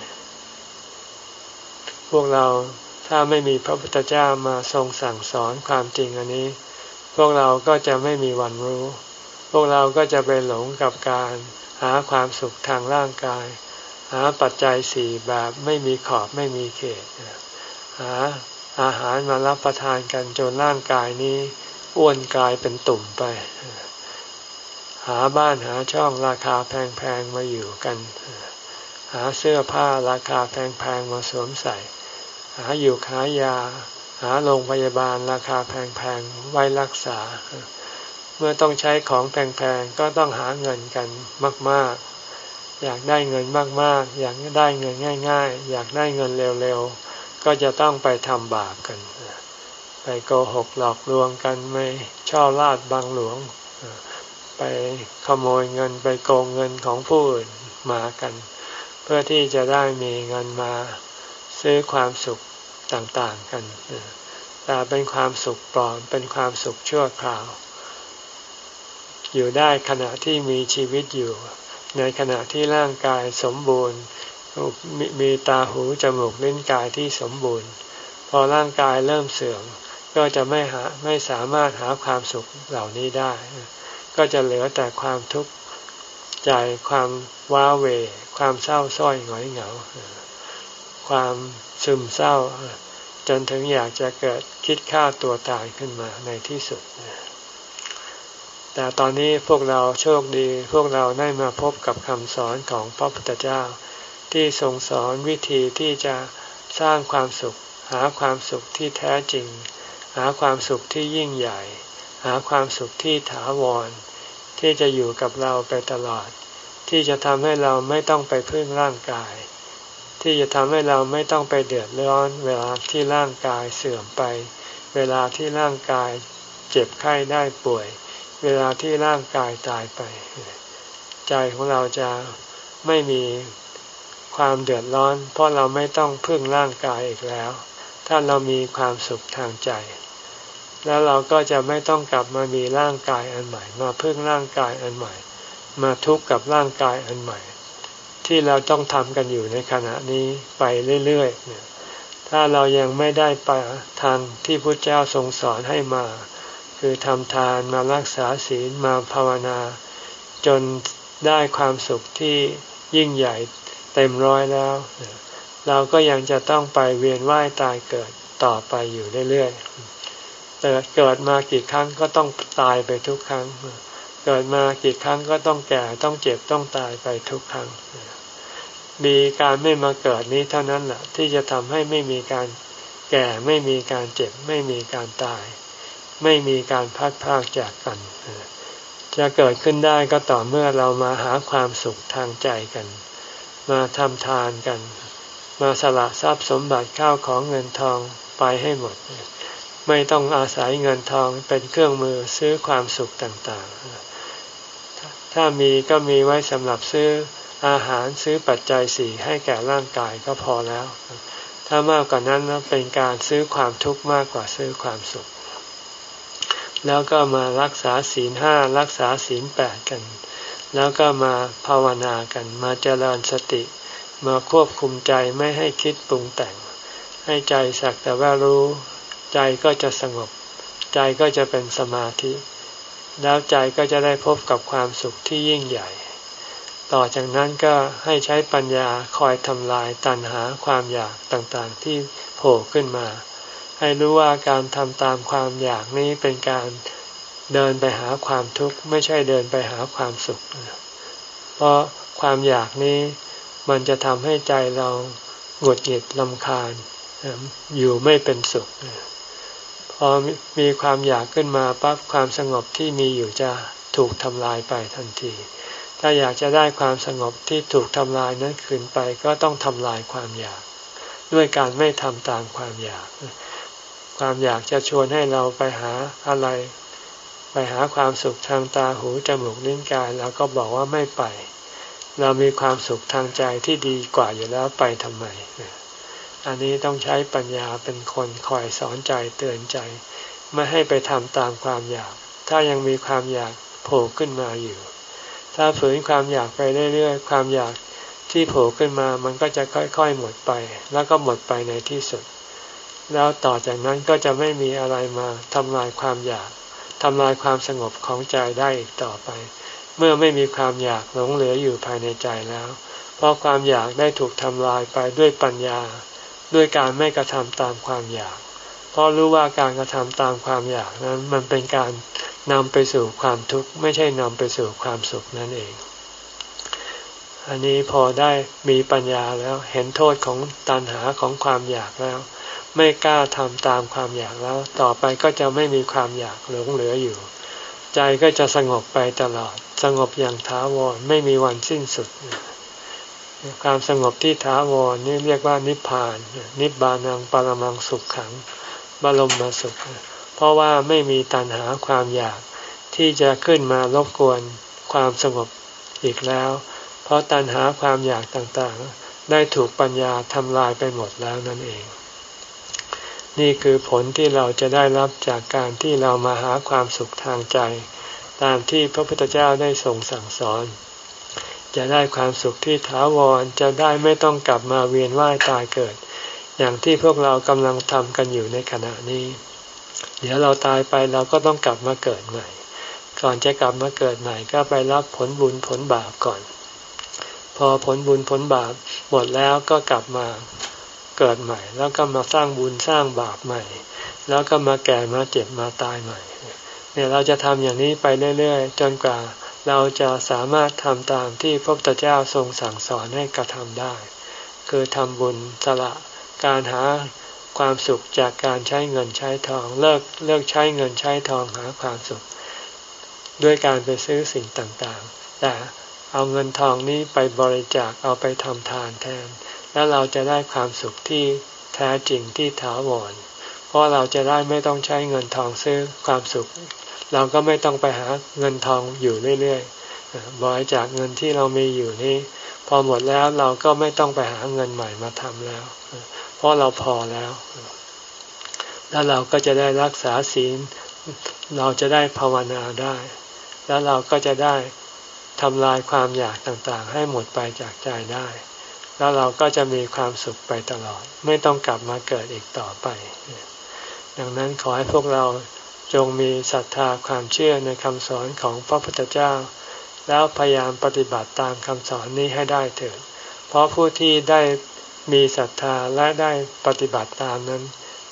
พวกเราถ้าไม่มีพระพุทธเจ้ามาทรงสั่งสอนความจริงอันนี้พวกเราก็จะไม่มีวันรู้พวกเราก็จะไปหลงกับการหาความสุขทางร่างกายหาปัจจัยสี่แบบไม่มีขอบไม่มีเขตหาอาหารมารับประทานกันจนร่างกายนี้อ้วนกลายเป็นตุ่มไปหาบ้านหาช่องราคาแพงๆมาอยู่กันหาเสื้อผ้าราคาแพงๆมาสวมใส่หาอยู่หายาหาโรงพยาบาลราคาแพงๆไว้รักษาเมื่อต้องใช้ของแพงๆก็ต้องหาเงินกันมากๆอยากได้เงินมากๆอยากได้เงินง่ายๆอยากได้เงินเร็วๆก็จะต้องไปทำบาปกันไปโกหกหลอกลวงกันไม่ช่อราดบังหลวงไปขโมยเงินไปโกงเงินของผู้อื่นมากันเพื่อที่จะได้มีเงินมาซื้อความสุขต่างๆกันแต่เป็นความสุขปลอมเป็นความสุขชั่วคราวอยู่ได้ขณะที่มีชีวิตอยู่ในขณะที่ร่างกายสมบูรณ์มีตาหูจมูกลิ้นกายที่สมบูรณ์พอร่างกายเริ่มเสื่อมก็จะไม่หาไม่สามารถหาความสุขเหล่านี้ได้ก็จะเหลือแต่ความทุกข์ใจความว้าเหวความเศร้าส้อยหงอยเหงาความซึมเศร้าจนถึงอยากจะเกิดคิดฆ่าตัวตายขึ้นมาในที่สุดแต่ตอนนี้พวกเราโชคดีพวกเราได้มาพบกับคำสอนของพระพุทธเจ้าที่ทรงสอนวิธีที่จะสร้างความสุขหาความสุขที่แท้จริงหาความสุขที่ยิ่งใหญ่หาความสุขที่ถาวรที่จะอยู่กับเราไปตลอดที่จะทำให้เราไม่ต้องไปพึ่งร่างกายที่จะทำให้เราไม่ต้องไปเดือดร้อนเวลาที่ร่างกายเสื่อมไปเวลาที่ร่างกายเจ็บไข้ได้ป่วยเวลาที่ร่างกายตายไปใจของเราจะไม่มีความเดือดร้อนเพราะเราไม่ต้องพึ่งร่างกายอีกแล้วถ้าเรามีความสุขทางใจแล้วเราก็จะไม่ต้องกลับมามีร่างกายอันใหม่มาพึ่งร่างกายอันใหม่มาทุกข์กับร่างกายอันใหม่ที่เราต้องทำกันอยู่ในขณะนี้ไปเรื่อยๆถ้าเรายังไม่ได้ไปทางที่พุทธเจ้าทรงสอนให้มาคือทำทานมารักษาศีลมาภาวนาจนได้ความสุขที่ยิ่งใหญ่เต็มร้อยแล้วเราก็ยังจะต้องไปเวียนว่ายตายเกิดต่อไปอยู่เรื่อยๆเกิดเกิดมากี่ครั้งก็ต้องตายไปทุกครั้งเกิดมากี่ครั้งก็ต้องแก่ต้องเจ็บต้องตายไปทุกครั้งมีการไม่มาเกิดนี้เท่านั้นแหละที่จะทำให้ไม่มีการแก่ไม่มีการเจ็บไม่มีการตายไม่มีการพัดพรากจากกันจะเกิดขึ้นได้ก็ต่อเมื่อเรามาหาความสุขทางใจกันมาทำทานกันมาสละทรัพย์สมบัติข้าวของเงินทองไปให้หมดไม่ต้องอาศัยเงินทองเป็นเครื่องมือซื้อความสุขต่างๆถ้ามีก็มีไว้สำหรับซื้ออาหารซื้อปัจจัยสี่ให้แก่ร่างกายก็พอแล้วถ้ามากกว่านั้นเป็นการซื้อความทุกข์มากกว่าซื้อความสุขแล้วก็มารักษาศีลห้ารักษาศีลแปดกันแล้วก็มาภาวนากันมาเจริญสติมาควบคุมใจไม่ให้คิดปรุงแต่งให้ใจสักแต่ว่ารู้ใจก็จะสงบใจก็จะเป็นสมาธิแล้วใจก็จะได้พบกับความสุขที่ยิ่งใหญ่ต่อจากนั้นก็ให้ใช้ปัญญาคอยทำลายตัณหาความอยากต่างๆที่โผล่ขึ้นมาให้รู้ว่าการทำตามความอยากนี้เป็นการเดินไปหาความทุกข์ไม่ใช่เดินไปหาความสุขเพราะความอยากนี้มันจะทำให้ใจเราหงุดหงิดรำคาญอยู่ไม่เป็นสุขพอมีความอยากขึ้นมาปั๊บความสงบที่มีอยู่จะถูกทำลายไปทันทีถ้าอยากจะได้ความสงบที่ถูกทำลายนั้นคืนไปก็ต้องทำลายความอยากด้วยการไม่ทำตามความอยากความอยากจะชวนให้เราไปหาอะไรไปหาความสุขทางตาหูจมูกลิ้นกายเราก็บอกว่าไม่ไปเรามีความสุขทางใจที่ดีกว่าอยู่แล้วไปทำไมอันนี้ต้องใช้ปัญญาเป็นคนคอยสอนใจเตือนใจไม่ให้ไปทำตามความอยากถ้ายังมีความอยากโผล่ขึ้นมาอยู่ถ้าฝืนความอยากไปเรื่อยๆความอยากที่โผล่ขึ้นมามันก็จะค่อยๆหมดไปแล้วก็หมดไปในที่สุดแล้วต่อจากนั้นก็จะไม่มีอะไรมาทำลายความอยากทำลายความสงบของใจได้อีกต่อไปเมื่อไม่มีความอยากหลงเหลืออยู่ภายในใจแล้วเพราะความอยากได้ถูกทำลายไปด้วยปัญญาด้วยการไม่กระทำตามความอยากเพราะรู้ว่าการกระทำตามความอยากนั้นมันเป็นการนำไปสู่ความทุกข์ไม่ใช่นำไปสู่ความสุขนั่นเองอันนี้พอได้มีปัญญาแล้วเห็นโทษของตัณหาของความอยากแล้วไม่กล้าทำตามความอยากแล้วต่อไปก็จะไม่มีความอยากหลงเหลืออยู่ใจก็จะสงบไปตลอดสงบอย่างถาวรไม่มีวันสิ้นสุดความสงบที่ถาวรนี่เรียกว่านิพพานนิบานังปรมังสุขขังบรมสุขเพราะว่าไม่มีตัณหาความอยากที่จะขึ้นมารบกวนความสงบอีกแล้วเพราะตัณหาความอยากต่างๆได้ถูกปัญญาทำลายไปหมดแล้วนั่นเองนี่คือผลที่เราจะได้รับจากการที่เรามาหาความสุขทางใจตามที่พระพุทธเจ้าได้ทรงสั่งสอนจะได้ความสุขที่ถาวรจะได้ไม่ต้องกลับมาเวียนว่ายตายเกิดอย่างที่พวกเรากำลังทำกันอยู่ในขณะนี้เดี๋ยวเราตายไปเราก็ต้องกลับมาเกิดใหม่ก่อนจะกลับมาเกิดใหม่ก็ไปรับผลบุญผลบาปก่อนพอผลบุญผลบาปหมดแล้วก็กลับมาเกิดใหม่แล้วก็มาสร้างบุญสร้างบาปใหม่แล้วก็มาแก่มาเจ็บมาตายใหม่เนี่ยเราจะทำอย่างนี้ไปเรื่อยๆจนกว่าเราจะสามารถทำตามที่พระพุทธเจ้าทรงสั่งสอนให้กระทำได้คือทำบุญสละการหาความสุขจากการใช้เงินใช้ทองเลิกเลิกใช้เงินใช้ทองหาความสุขด้วยการไปซื้อสิ่งต่างๆแต่เอาเงินทองนี้ไปบริจาคเอาไปทำทานแทนแล้วเราจะได้ความสุขที่แท้จริงที่ถาวรเพราะเราจะได้ไม่ต้องใช้เงินทองซื้อความสุขเราก็ไม่ต้องไปหาเงินทองอยู่เรื่อยๆบริจาคเงินที่เรามีอยู่นี้พอหมดแล้วเราก็ไม่ต้องไปหาเงินใหม่มาทำแล้วเพราะเราพอแล้วแล้วเราก็จะได้รักษาศีลเราจะได้ภาวนาได้แล้วเราก็จะได้ทำลายความอยากต่างๆให้หมดไปจากใจได้แล้วเราก็จะมีความสุขไปตลอดไม่ต้องกลับมาเกิดอีกต่อไปดังนั้นขอให้พวกเราจงมีศรัทธาความเชื่อในคำสอนของพระพุทธเจ้าแล้วพยายามปฏิบัติตามคำสอนนี้ให้ได้เถิดเพราะผู้ที่ได้มีศรัทธาและได้ปฏิบัติตามนั้น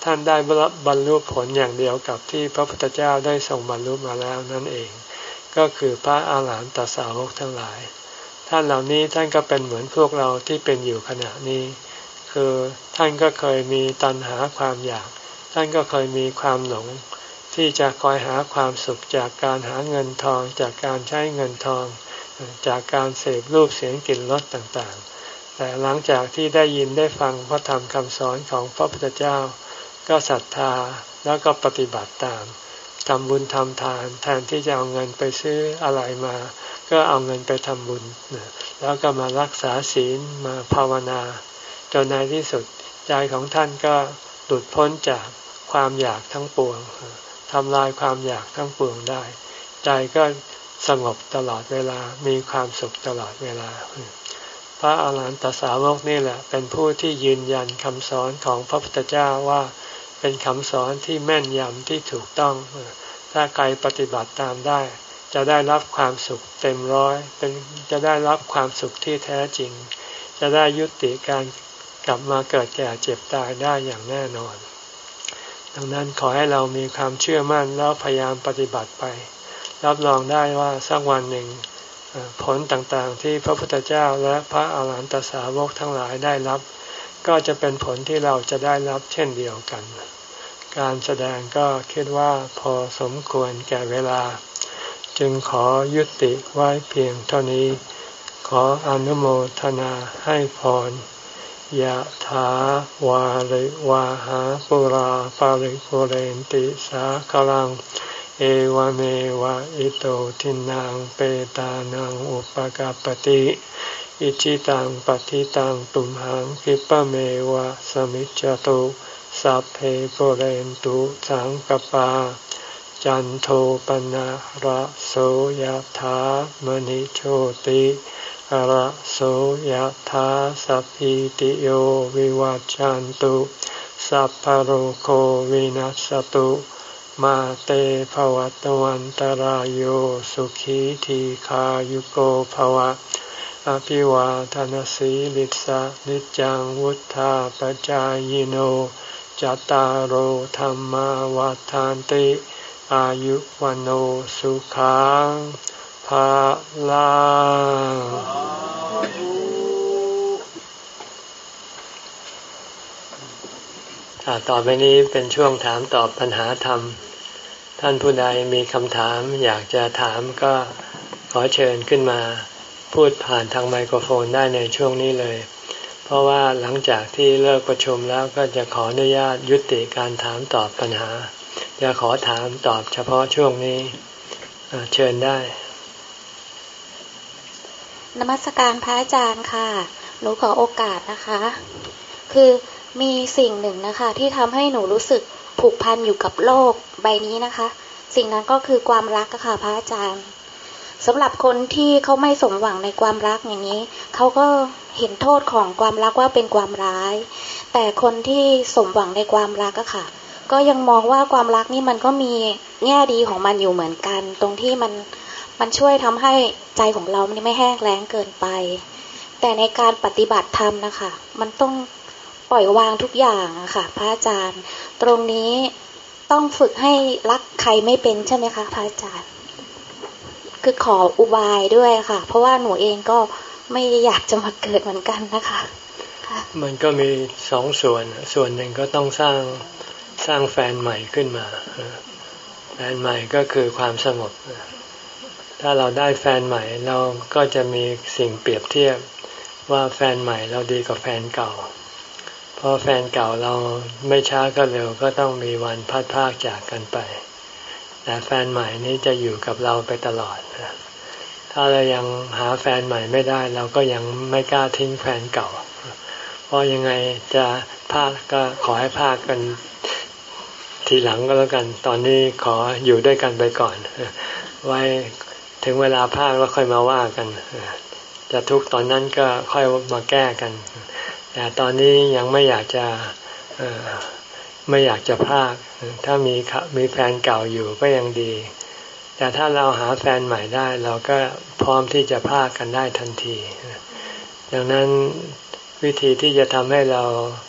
ท่านได้บรรลุผลอย่างเดียวกับที่พระพุทธเจ้าได้ทรงบรรลุมาแล้วนั่นเองก็คือพระอาหารหันตสาวกทั้งหลายท่านเหล่านี้ท่านก็เป็นเหมือนพวกเราที่เป็นอยู่ขณะนี้คือท่านก็เคยมีตัณหาความอยากท่านก็เคยมีความหลงที่จะคอยหาความสุขจากการหาเงินทองจากการใช้เงินทองจากการเสพรูปเสียงกลิ่นรสต่างๆแต่หลังจากที่ได้ยินได้ฟังพระธรรมคำสอนของพระพุทธเจ้าก็ศรัทธาแล้วก็ปฏิบัติตามทำบุญทำทานแทนที่จะเอาเงินไปซื้ออะไรมาก็เอาเงินไปทำบุญแล้วก็มารักษาศีลมาภาวนาจนในที่สุดใจของท่านก็หลุดพ้นจากความอยากทั้งปวงทำลายความอยากทั้งปวงได้ใจก็สงบตลอดเวลามีความสุขตลอดเวลาพระอาหารหันตสาวกนี่แหละเป็นผู้ที่ยืนยันคำสอนของพระพุทธเจ้าว่าเป็นคำสอนที่แม่นยำที่ถูกต้องถ้าใครปฏิบัติตามได้จะได้รับความสุขเต็มร้อยเป็นจะได้รับความสุขที่แท้จริงจะได้ยุติการกลับมาเกิดแก่เจ็บตายได้อย่างแน่นอนดังนั้นขอให้เรามีความเชื่อมั่นแล้วพยายามปฏิบัติไปรับรองได้ว่าสักวันหนึ่งผลต่างๆที่พระพุทธเจ้าและพระอาหารหันตสาวกทั้งหลายได้รับก็จะเป็นผลที่เราจะได้รับเช่นเดียวกันการแสดงก็คิดว่าพอสมควรแก่เวลาจึงขอยุติไว้เพียงเท่านี้ขออนุโมทนาให้พรยะถาวาริวาหาปุราปาริปุเรนติสาคลังเอวเมวะอิโตทินังเปตานังอุปกัปปติอิจิตังปฏิตังตุมหังคิปะเมวะสมิจจตุสัพเพปุเรนตุสังกปาจันโทปนะระโสยถามณิโชติระโสยถาสัพพิติโยวิวัจจันตุสัพพโรโควินัสตุมาเตภวัตวันตารโยสุขีทีขายุโกภวะอภิวาทนสีลิสะนิจังวุธาปจายโนจตารโหธรรมวาทานติอายุวันโอสุขังภาลังต่อไปนี้เป็นช่วงถามตอบปัญหาธรรมท่านผู้ใดมีคำถามอยากจะถามก็ขอเชิญขึ้นมาพูดผ่านทางไมโครโฟนได้ในช่วงนี้เลยเพราะว่าหลังจากที่เลิกประชุมแล้วก็จะขออนุญาตยุติการถามตอบปัญหาจะขอถามตอบเฉพาะช่วงนี้เชิญได้นมัสการพระอาจารย์ค่ะหนูขอโอกาสนะคะคือมีสิ่งหนึ่งนะคะที่ทำให้หนูรู้สึกผูกพันอยู่กับโลกใบนี้นะคะสิ่งนั้นก็คือความรักค่ะพระอาจารย์สำหรับคนที่เขาไม่สมหวังในความรักอย่างนี้เขาก็เห็นโทษของความรักว่าเป็นความร้ายแต่คนที่สมหวังในความรักก็ค่ะก็ยังมองว่าความรักนี่มันก็มีแง่ดีของมันอยู่เหมือนกันตรงที่มันมันช่วยทำให้ใจของเราไม่แห้งแล้งเกินไปแต่ในการปฏิบัติธรรมนะคะมันต้องปล่อยวางทุกอย่างอะค่ะพระอาจารย์ตรงนี้ต้องฝึกให้รักใครไม่เป็นใช่ไหมคะพระอาจารย์คือขออุบายด้วยค่ะเพราะว่าหนูเองก็ไม่อยากจะมาเกิดเหมือนกันนะคะมันก็มีสองส่วนส่วนหนึ่งก็ต้องสร้างสร้างแฟนใหม่ขึ้นมาแฟนใหม่ก็คือความสงบถ้าเราได้แฟนใหม่เราก็จะมีสิ่งเปรียบเทียบว่าแฟนใหม่เราดีกว่าแฟนเก่าเพราะแฟนเก่าเราไม่ช้าก็เร็วก็ต้องมีวันพัดพรากจากกันไปแต่แฟนใหม่นี้จะอยู่กับเราไปตลอดถ้าเรายังหาแฟนใหม่ไม่ได้เราก็ยังไม่กล้าทิ้งแฟนเก่าเพราะยังไงจะพากก็ขอให้พากกันทีหลังก็แล้วกันตอนนี้ขออยู่ด้วยกันไปก่อนไว้ถึงเวลาพากแล้วค่อยมาว่ากันจะทุกข์ตอนนั้นก็ค่อยมาแก้กันแต่ตอนนี้ยังไม่อยากจะไม่อยากจะพากถ้ามีมีแฟนเก่าอยู่ก็ยังดีแต่ถ้าเราหาแฟนใหม่ได้เราก็พร้อมที่จะพากกันได้ทันทีดังนั้นวิธีที่จะทำให้เรา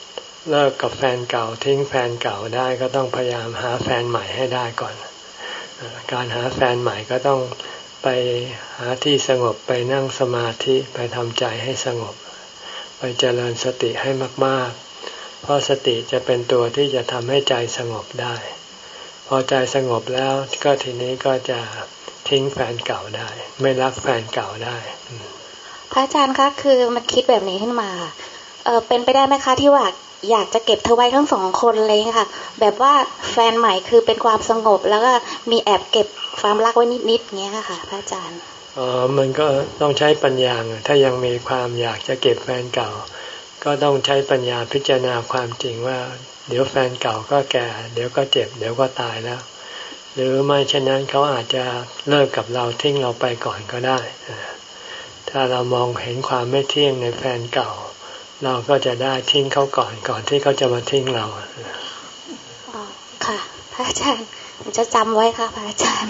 เลิกกับแฟนเก่าทิ้งแฟนเก่าได้ก็ต้องพยายามหาแฟนใหม่ให้ได้ก่อนการหาแฟนใหม่ก็ต้องไปหาที่สงบไปนั่งสมาธิไปทำใจให้สงบไปเจริญสติให้มากๆเพราะสติจะเป็นตัวที่จะทำให้ใจสงบได้พอใจสงบแล้วก็ทีนี้ก็จะทิ้งแฟนเก่าได้ไม่รักแฟนเก่าได้พระอาจารย์คะคือมันคิดแบบนี้ขึ้นมาเออเป็นไปได้ไหมคะที่ว่าอยากจะเก็บเธอไว้ทั้งสองคนอะไรอย่างเงี้ยค่ะแบบว่าแฟนใหม่คือเป็นความสงบแล้วก็มีแอบเก็บความรักไว้นิดๆเงี้ยค่ะพระอาจารย์อ๋อมันก็ต้องใช้ปัญญาถ้ายังมีความอยากจะเก็บแฟนเก่าก็ต้องใช้ปัญญาพิจารณาความจริงว่าเดี๋ยวแฟนเก่าก็แก่เดี๋ยวก็เจ็บเดี๋ยวก็ตายแล้วหรือไม่เช่นนั้นเขาอาจจะเลิกกับเราทิ้งเราไปก่อนก็ได้ถ้าเรามองเห็นความไม่เที่ยงในแฟนเก่าเราก็จะได้ทิ้งเขาก่อนก่อนที่เขาจะมาทิ้งเราอ๋อค่ะพระอาจารย์ผมจะจำไว้ค่ะพระอาจารย์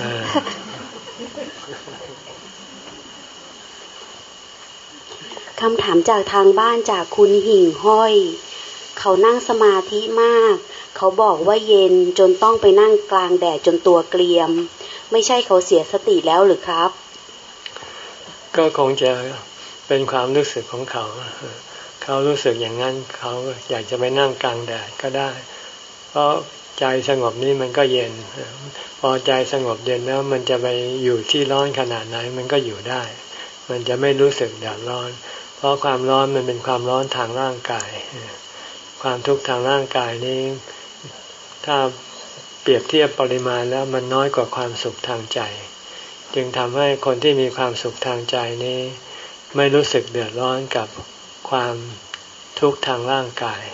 คำถามจากทางบ้านจากคุณหิ่งห้อยเขานั่งสมาธิมากเขาบอกว่าเย็นจนต้องไปนั่งกลางแดดจนตัวเกรียมไม่ใช่เขาเสียสติแล้วหรือครับก็คงจะเป็นความรู้สึกของเขาเขารู้สึกอย่างนั้นเขาอยากจะไปนั่งกลางแดดก็ได้เพราะใจสงบนี่มันก็เย็นพอใจสงบเย็นแล้วมันจะไปอยู่ที่ร้อนขนาดไหนมันก็อยู่ได้มันจะไม่รู้สึกแดดร้อนเพราะความร้อนมันเป็นความร้อนทางร่างกายความทุกข์ทางร่างกายนี้ถ้าเปรียบเทียบปริมาณแล้วมันน้อยกว่าความสุขทางใจจึงทำให้คนที่มีความสุขทางใจนี้ไม่รู้สึกเดือดร้อนกับความทุกข์ทางร่างกาย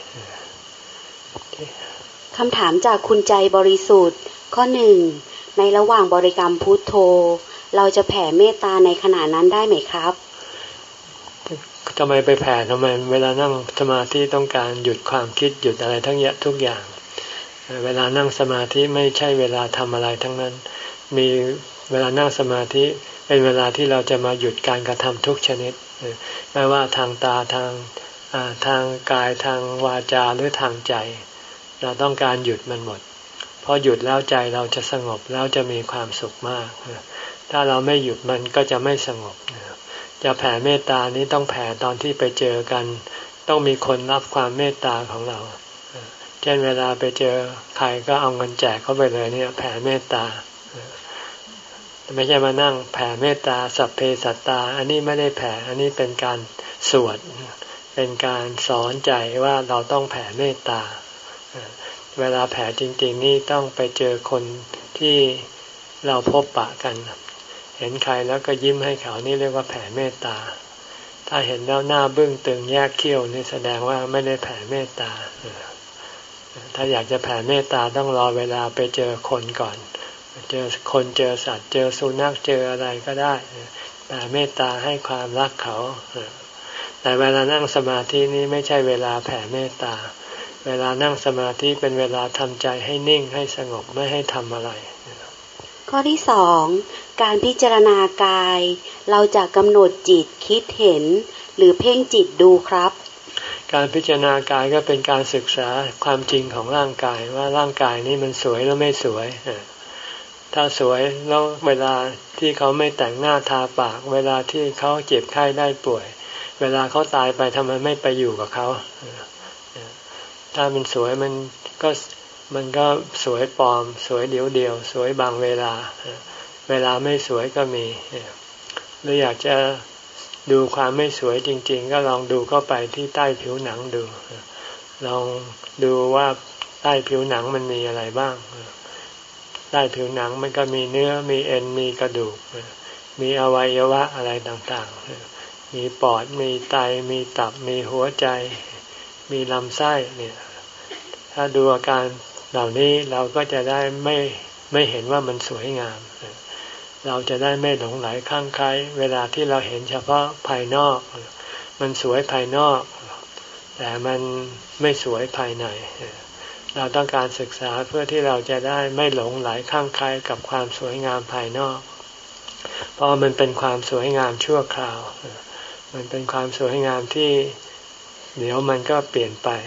คำถามจากคุณใจบริสุทธิ์ข้อหนึ่งในระหว่างบริกรรมพุทโธเราจะแผ่เมตตาในขณะนั้นได้ไหมครับทำไมไปแผ่ทำไมเวลานั่งสมาธิต้องการหยุดความคิดหยุดอะไรทั้งทุกอย่างเวลานั่งสมาธิไม่ใช่เวลาทำอะไรทั้งนั้นมีเวลานั่งสมาธิเป็นเวลาที่เราจะมาหยุดการกระทำทุกชนิดไม่ว่าทางตาทางทางกายทางวาจาหรือทางใจเราต้องการหยุดมันหมดพอหยุดแล้วใจเราจะสงบแล้วจะมีความสุขมากถ้าเราไม่หยุดมันก็จะไม่สงบจะแผ่เมตตานี้ต้องแผ่ตอนที่ไปเจอกันต้องมีคนรับความเมตตาของเราเช่นเวลาไปเจอใครก็เอาเงินแจกเข้าไปเลยเนี่ยแผ่เมตตาไม่ใช่มานั่งแผ่เมตตาสัพเพสัตตาอันนี้ไม่ได้แผ่อันนี้เป็นการสวดเป็นการสอนใจว่าเราต้องแผ่เมตตาเวลาแผ่จริงๆนี่ต้องไปเจอคนที่เราพบปะกันเห็นใครแล้วก็ยิ้มให้เขานี่เรียกว่าแผ่เมตตาถ้าเห็นแล้วหน้าบึ้งตึงแยกเขี้ยวนี่แสดงว่าไม่ได้แผ่เมตตาถ้าอยากจะแผ่เมตตาต้องรอเวลาไปเจอคนก่อนเจอคนเจอสัตว์เจอสุนัขเจออะไรก็ได้แผ่เมตตาให้ความรักเขาแต่เวลานั่งสมาธินี้ไม่ใช่เวลาแผ่เมตตาเวลานั่งสมาธิเป็นเวลาทำใจให้นิ่งให้สงบไม่ให้ทำอะไรข้อที่สองการพิจารณากายเราจะกำหนดจิตคิดเห็นหรือเพ่งจิตดูครับการพิจารณากายก็เป็นการศึกษาความจริงของร่างกายว่าร่างกายนี้มันสวยหรือไม่สวยถ้าสวยแล้วเวลาที่เขาไม่แต่งหน้าทาปากเวลาที่เขาเจ็บไข้ได้ป่วยเวลาเขาตายไปทำไมไม่ไปอยู่กับเขาถ้ามันสวยมันก็มันก็สวยปลอมสวยเดียวเดียวสวยบางเวลาเวลาไม่สวยก็มีหรืออยากจะดูความไม่สวยจริงๆก็ลองดูเข้าไปที่ใต้ผิวหนังดูลองดูว่าใต้ผิวหนังมันมีอะไรบ้างใต้ผิวหนังมันก็มีเนื้อมีเอ็นมีกระดูกมีอวัยวะอะไรต่างๆมีปอดมีไตมีตับมีหัวใจมีลำไส้เนี่ยถ้าดูอาการเหล่านี้เราก็จะได้ไม่ไม่เห็นว่ามันสวยงามเราจะได้ไม่หลงไหลคลั่งไคล้เวลาที่เราเห็นเฉพาะภายนอกมันสวยภายนอกแต่มันไม่สวยภายในเราต้องการศึกษาเพื่อที่เราจะได้ไม่หลงไหลคลั่งไคล้กับความสวยงามภายนอกเพราะมันเป็นความสวยงามชั่วคราวมันเป็นความสวยงามที่เดี๋ยวมันก็เปลี่ยนไป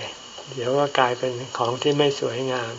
เดี๋ยวก็กลายเป็นของที่ไม่สวยงาม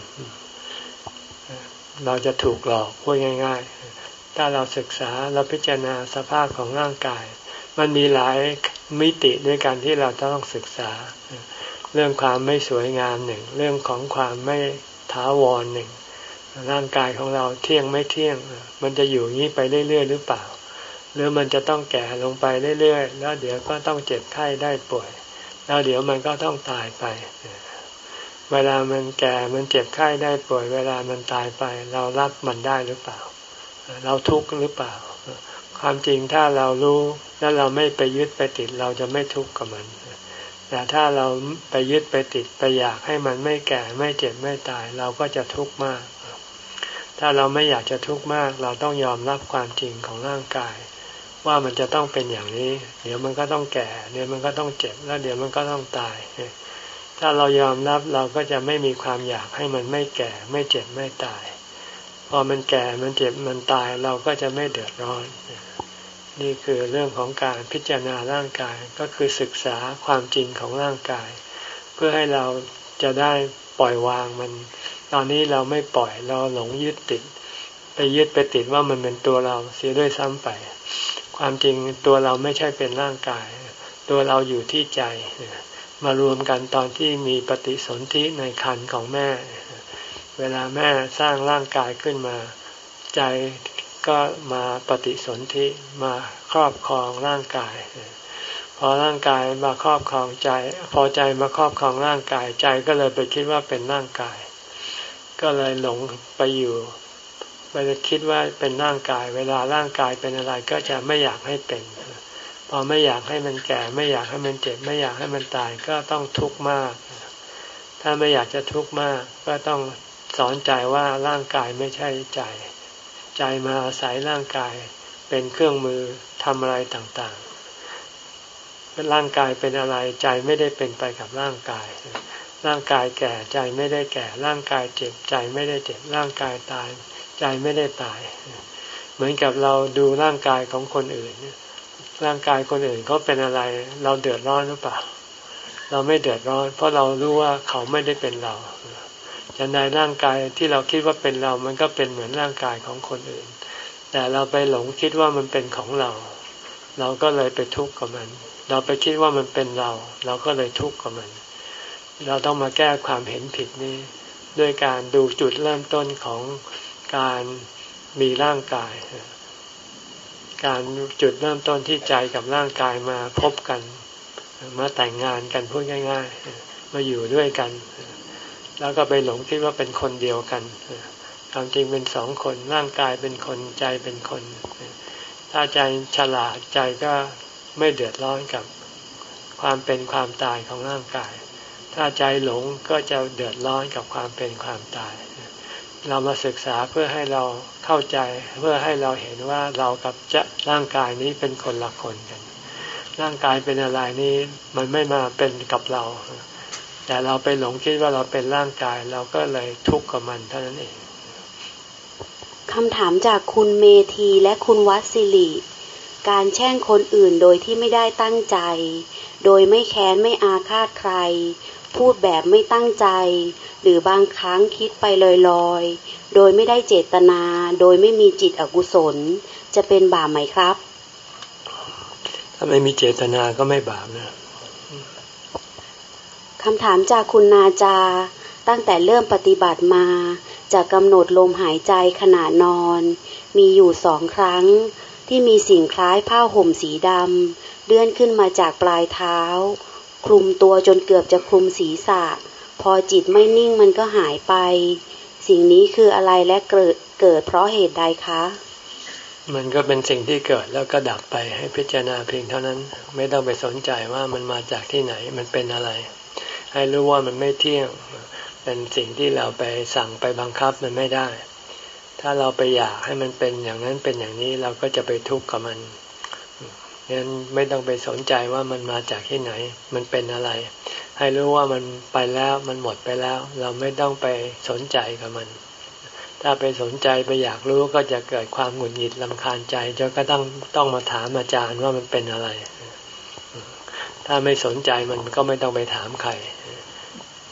เราจะถูกหลอกพูดง่ายๆถ้าเราศึกษาเราพิจารณาสภาพของร่างกายมันมีหลายมิติด้วยกันที่เราต้องศึกษาเรื่องความไม่สวยงามหนึ่งเรื่องของความไม่ถาวรหนึ่งร่างกายของเราเที่ยงไม่เที่ยงมันจะอยู่งี้ไปเรื่อยๆหรือเปล่าหรือมันจะต้องแก่ลงไปเรื่อยๆแล้วเดี๋ยวก็ต้องเจ็บไข้ได้ป่วยแล้วเดี๋ยวมันก็ต้องตายไปเวลามันแก่มันเจ็บไข้ได้ป่วยเวลามันตายไปเรารับมันได้หรือเปล่าเราทุกข์หรือเปล่าความจริงถ้าเรารู้แล้วเราไม่ไปยึดไปติดเราจะไม่ทุกข์กับมันแต่ถ้าเราไปยึดไปติดไปอยากให้มันไม่แก่ไม่เจ็บไม่ตายเราก็จะทุกข์มากถ้าเราไม่อยากจะทุกข์มากเราต้องยอมรับความจริงของร่างกายว่ามันจะต้องเป็นอย่างนี้เดี๋ยวมันก็ต้องแก่เดี๋ยวมันก็ต้องเจ็บแล้วเดี๋ยวมันก็ต้องตายถ้าเรายอมรับเราก็จะไม่มีความอยากให้มันไม่แก่ไม่เจ็บไม่ตายพอมันแก่มันเจ็บมันตายเราก็จะไม่เดือดร้อนนี่คือเรื่องของการพิจารณาร่างกายก็คือศึกษาความจริงของร่างกายเพื่อให้เราจะได้ปล่อยวางมันตอนนี้เราไม่ปล่อยเราหลงยึดติดไปยึดไปติดว่ามันเป็นตัวเราเสียด้วยซ้ำไปความจริงตัวเราไม่ใช่เป็นร่างกายตัวเราอยู่ที่ใจมารวมกันตอนที่มีปฏิสนธิในครรภ์ของแม่เวลาแม่สร้างร่างกายขึ้นมาใจก็มาปฏิสนธิมาครอบครองร่างกายพอร่างกายมาครอบครองใจพอใจมาครอบครองร่างกายใจก็เลยไปคิดว่าเป็นร่างกายก็เลยหลงไปอยู่ไปคิดว่าเป็นร่างกายเวลาร่างกายเป็นอะไรก็จะไม่อยากให้เป็นพอไม่อยากให้มันแก่ไม่อยากให้มันเจ็บไม่อยากให้มันตายก็ต้องทุกข์มากถ้าไม่อยากจะทุกข์มากก็ต้องสอนใจว่าร่างกายไม่ใช่ใจใจมาอาศัยร่างกายเป็นเครื่องมือทำอะไรต่างๆร่างกายเป็นอะไรใจไม่ได้เป็นไปกับร่างกายร่างกายแก่ใจไม่ได้แก่ร่างกายเจ็บใจไม่ได้เจ็บร่างกายตายใจไม่ได้ตายเหมือนกับเราดูร่างกายของคนอื่นร่างกายคนอื่นเขาเป็นอะไรเราเดือดร้อนหรือเปล่าเราไม่เดือดร้อนเพราะเรารู้ว่าเขาไม่ได้เป็นเราอย่างในร่างกายที่เราคิดว่าเป็นเรามันก็เป็นเหมือนร่างกายของคนอื่นแต่เราไปหลงคิดว่ามันเป็นของเราเราก็เลยไปทุกข์กับมันเราไปคิดว่ามันเป็นเราเราก็เลยทุกข์กับมันเราต้องมาแก้ความเห็นผิดนี้ด้วยการดูจุดเริ่มต้นของการมีร่างกายการจุดเริ่มต้นที่ใจกับร่างกายมาพบกันมาแต่งงานกันพูดง่ายๆมาอยู่ด้วยกันแล้วก็ไปหลงคิดว่าเป็นคนเดียวกันความจริงเป็นสองคนร่างกายเป็นคนใจเป็นคนถ้าใจฉลาดใจก็ไม่เดือดร้อนกับความเป็นความตายของร่างกายถ้าใจหลงก็จะเดือดร้อนกับความเป็นความตายเรามาศึกษาเพื่อให้เราเข้าใจเพื่อให้เราเห็นว่าเรากับจะร่างกายนี้เป็นคนละคนกันร่างกายเป็นอะไรนี้มันไม่มาเป็นกับเราแต่เราไปหลงคิดว่าเราเป็นร่างกายเราก็เลยทุกข์กับมันเท่านั้นเองคำถามจากคุณเมธีและคุณวัดศิริการแช่งคนอื่นโดยที่ไม่ได้ตั้งใจโดยไม่แค้นไม่อาฆาตใครพูดแบบไม่ตั้งใจหรือบางครั้งคิดไปลอยๆโดยไม่ได้เจตนาโดยไม่มีจิตอกุศลจะเป็นบาปไหมครับถ้าไม่มีเจตนาก็ไม่บาปนะคำถามจากคุณนาจาตั้งแต่เริ่มปฏิบัติมาจะกำหนดลมหายใจขณะนอนมีอยู่สองครั้งที่มีสิ่งคล้ายผ้าห่มสีดำเลื่อนขึ้นมาจากปลายเท้าคลุมตัวจนเกือบจะคลุมศีรษะพอจิตไม่นิ่งมันก็หายไปสิ่งนี้คืออะไรและเกิดเกิดเพราะเหตุใดคะมันก็เป็นสิ่งที่เกิดแล้วก็ดับไปให้พิจารณาเพียงเท่านั้นไม่ต้องไปสนใจว่ามันมาจากที่ไหนมันเป็นอะไรให้รู้ว่ามันไม่เที่ยงเป็นสิ่งที่เราไปสั่งไปบังคับมันไม่ได้ถ้าเราไปอยากให้มันเป็นอย่างนั้นเป็นอย่างนี้เราก็จะไปทุกข์กับมันงั้นไม่ต้องไปสนใจว่ามันมาจากที่ไหนมันเป็นอะไรให้รู้ว่ามันไปแล้วมันหมดไปแล้วเราไม่ต้องไปสนใจกับมันถ้าไปสนใจไปอยากรู้ก็จะเกิดความหงุดหงิดรำคาญใจจนก็ต้องต้องมาถามอาจารย์ว่ามันเป็นอะไรถ้าไม่สนใจมันก็ไม่ต้องไปถามใคร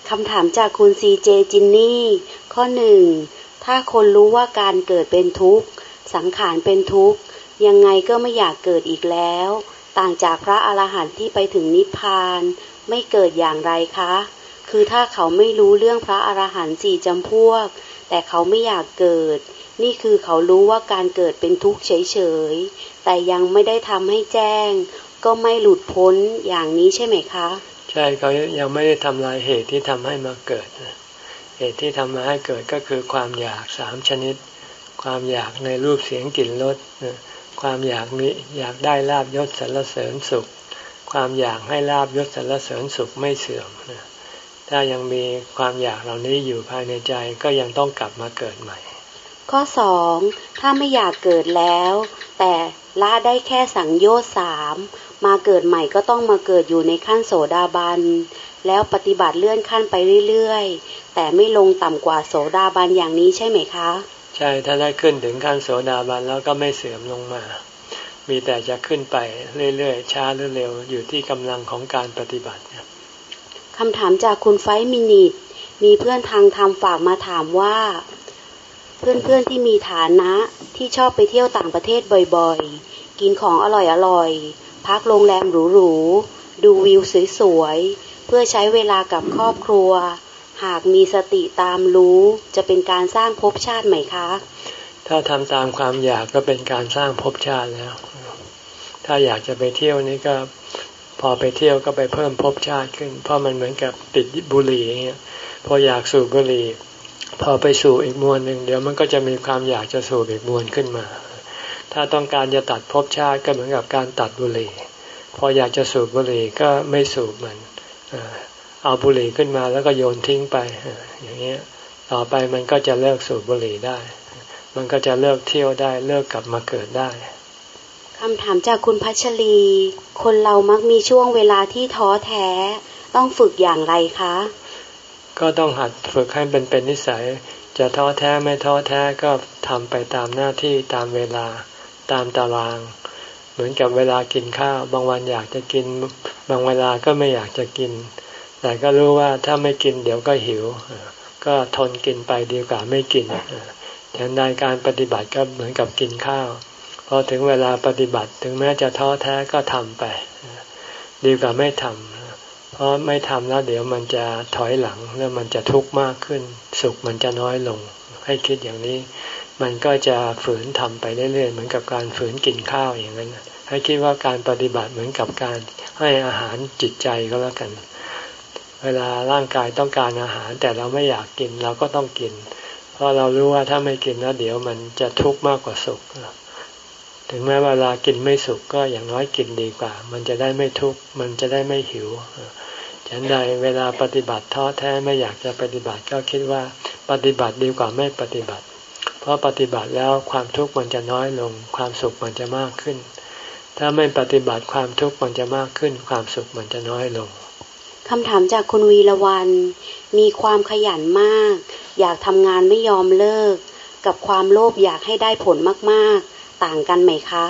คำถามจากคุณซีเจจินนี่ข้อหนึ่งถ้าคนรู้ว่าการเกิดเป็นทุกข์สังขารเป็นทุกข์ยังไงก็ไม่อยากเกิดอีกแล้วต่างจากพระอรหันต์ที่ไปถึงนิพพานไม่เกิดอย่างไรคะคือถ้าเขาไม่รู้เรื่องพระอรหันต์สี่จำพวกแต่เขาไม่อยากเกิดนี่คือเขารู้ว่าการเกิดเป็นทุกข์เฉยๆแต่ยังไม่ได้ทำให้แจ้งก็ไม่หลุดพ้นอย่างนี้ใช่ไหมคะใช่เขายังไม่ได้ทำลายเหตุที่ทำให้มาเกิดเหตุที่ทำมาให้เกิดก็คือความอยากสามชนิดความอยากในรูปเสียงกลิ่นรสความอยากมีอยากได้ลาภยศสรรเสริญสุขความอยากให้ลาภยศสรรเสริญสุขไม่เสื่อมถ้ายังมีความอยากเหล่านี้อยู่ภายในใจก็ยังต้องกลับมาเกิดใหม่ข้อสองถ้าไม่อยากเกิดแล้วแต่ละได้แค่สังโยชน์สามมาเกิดใหม่ก็ต้องมาเกิดอยู่ในขั้นโสดาบันแล้วปฏิบัติเลื่อนขั้นไปเรื่อยๆแต่ไม่ลงต่ำกว่าโสดาบันอย่างนี้ใช่ไหมคะใช่ถ้าได้ขึ้นถึงขั้นโสดาบันแล้วก็ไม่เสื่อมลงมามีแต่จะขึ้นไปเรื่อยๆช้าหรือเร็วอยู่ที่กำลังของการปฏิบัติคำถามจากคุณไฟมินิทมีเพื่อนทางธรรมฝากมาถามว่าเพื่อนๆที่มีฐานะที่ชอบไปเที่ยวต่างประเทศบ่อยๆกินของอร่อยๆพักโรงแรมหรูๆดูวิวสวยๆเพื่อใช้เวลากับครอบครัวหากมีสติตามรู้จะเป็นการสร้างภพชาติไหมคะถ้าทำตามความอยากก็เป็นการสร้างภพชาติแล้วถ้าอยากจะไปเที่ยวนี่ก็พอไปเที่ยวก็ไปเพิ่มภพชาติขึ้นเพราะมันเหมือนกับติดบุหรี่อย่างเงี้ยพออยากสูบบุหรี่พอไปสู่อีกมวลหนึ่งเดี๋ยวมันก็จะมีความอยากจะสูบอีกมวลขึ้นมาถ้าต้องการจะตัดภพชาติก็เหมือนกับการตัดบุหรี่พออยากจะสูบบุหรี่ก็ไม่สูบมันเอาบุหรี่ขึ้นมาแล้วก็โยนทิ้งไปอย่างเงี้ยต่อไปมันก็จะเลิกสูบบุหรี่ได้มันก็จะเลิกเที่ยวได้เลิกกลับมาเกิดได้คำถามจากคุณพัชรีคนเรามักมีช่วงเวลาที่ท้อแท้ต้องฝึกอย่างไรคะก็ต้องหัดฝึกให้เป็นเป็นนิสัยจะท้อแท้ไม่ท้อแท้ก็ทำไปตามหน้าที่ตามเวลาตามตารางเหมือนกับเวลากินข้าวบางวันอยากจะกินบางเวลาก็ไม่อยากจะกินแต่ก็รู้ว่าถ้าไม่กินเดี๋ยวก็หิวก็ทนกินไปดีกว่าไม่กินฉะนั้นในการปฏิบัติก็เหมือนกับกินข้าวพอถึงเวลาปฏิบัติถึงแม้จะท้อแท้ก็ทำไปดีกว่าไม่ทำเพราะไม่ทำแล้วเดี๋ยวมันจะถอยหลังแล้วมันจะทุกข์มากขึ้นสุขมันจะน้อยลงให้คิดอย่างนี้มันก็จะฝืนทำไปเรื่อยๆเหมือนกับการฝืนกินข้าวอย่างนั้นให้คิดว่าการปฏิบัติเหมือนกับการให้อาหารจิตใจก็แล้วกันเวลาร่างกายต้องการอาหารแต่เราไม่อยากกินเราก็ต้องกินเพราะเรารู้ว่าถ้าไม่กินแล้วเดี๋ยวมันจะทุกข์มากกว่าสุขถึงแม้เวลากินไม่สุขก็อย่างน้อยกินดีกว่ามันจะได้ไม่ทุกข์มันจะได้ไม่หิวฉันใดเวลาปฏิบัติท้อแท้ไม่อยากจะปฏิบัติก็คิดว่าปฏิบัติดีกว่าไม่ปฏิบัติเพราะปฏิบัติแล้วความทุกข์มันจะน้อยลงความสุขมันจะมากขึ้นถ้าไม่ปฏิบัติความทุกข์มันจะมากขึ้นความสุขมันจะน้อยลงคำถามจากคุณวีรวรรณมีความขยันมากอยากทำงานไม่ยอมเลิกกับความโลภอยากให้ได้ผลมากๆต่างกันไหมคะ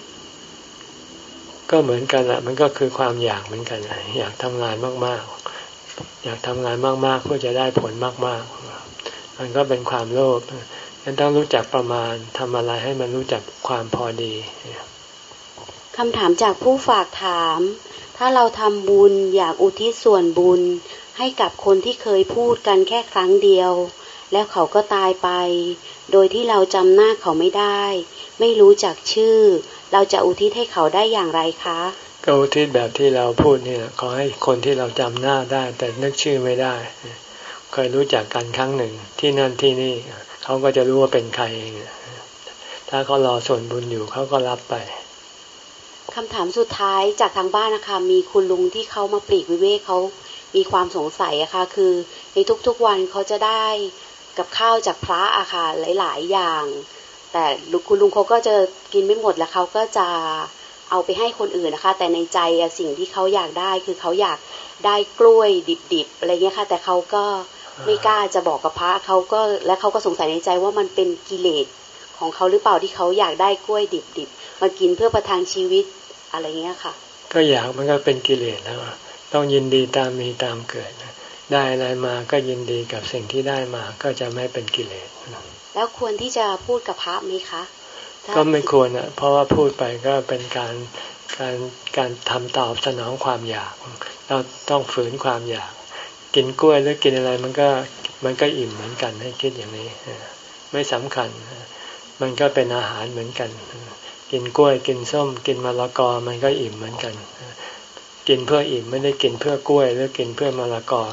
ก็เหมือนกันแหละมันก็คือความอยากเหมือนกันอยากทำงานมากๆอยากทำงานมากๆเพื่อจะได้ผลมากๆมันก็เป็นความโลภงั้นต้องรู้จักประมาณทำอะไรให้มันรู้จักความพอดีคำถามจากผู้ฝากถามถ้าเราทำบุญอยากอุทิศส่วนบุญให้กับคนที่เคยพูดกันแค่ครั้งเดียวแล้วเขาก็ตายไปโดยที่เราจำหน้าเขาไม่ได้ไม่รู้จักชื่อเราจะอุทิศให้เขาได้อย่างไรคะก็อุทิศแบบที่เราพูดเนี่ยขอให้คนที่เราจำหน้าได้แต่นึกชื่อไม่ได้เคยรู้จักกันครั้งหนึ่งที่นั่นที่นี่เขาก็จะรู้ว่าเป็นใครเองถ้าเขารอส่วนบุญอยู่เขาก็รับไปคำถามสุดท้ายจากทางบ้านนะคะมีคุณลุงที่เขามาปลีกวิเวกเขามีความสงสัยอะค่ะคือในทุกๆวันเขาจะได้กับข้าวจากพระอะค่ะหลายๆอย่างแต่คุณลุงเขาก็จะกินไม่หมดแล้วเขาก็จะเอาไปให้คนอื่นนะคะแต่ในใจสิ่งที่เขาอยากได้คือเขาอยากได้กล้วยดิบๆอะไรเงี้ยค่ะแต่เขาก็ไม่กล้าจะบอกกับพระเขาก็และเขาก็สงสัยในใจว่ามันเป็นกิเลสของเขาหรือเปล่าที่เขาอยากได้กล้วยดิบๆมากินเพื่อประทังชีวิตอะไรเงี้ยค่ะก็อยากมันก็เป็นกิเลสแล้วต้องยินดีตามมีตามเกิดได้อะไรมาก็ยินดีกับสิ่งที่ได้มาก็จะไม่เป็นกิเลสแล้วควรที่จะพูดกับพระไหมคะก็ไม่ควรอ่ะเพราะว่าพูดไปก็เป็นการการการทำตอบสนองความอยากเราต้องฝืนความอยากกินกล้วยหรือกินอะไรมันก็มันก็อิ่มเหมือนกันให้คิดอย่างนี้ไม่สำคัญมันก็เป็นอาหารเหมือนกันกินกล้วยกินส้มกินมะละกอมันก็อิ่มเหมือนกันกินเพื่ออิ่มไม่ได้กินเพื่อกล้วยหรือกินเพื่อมะละกอ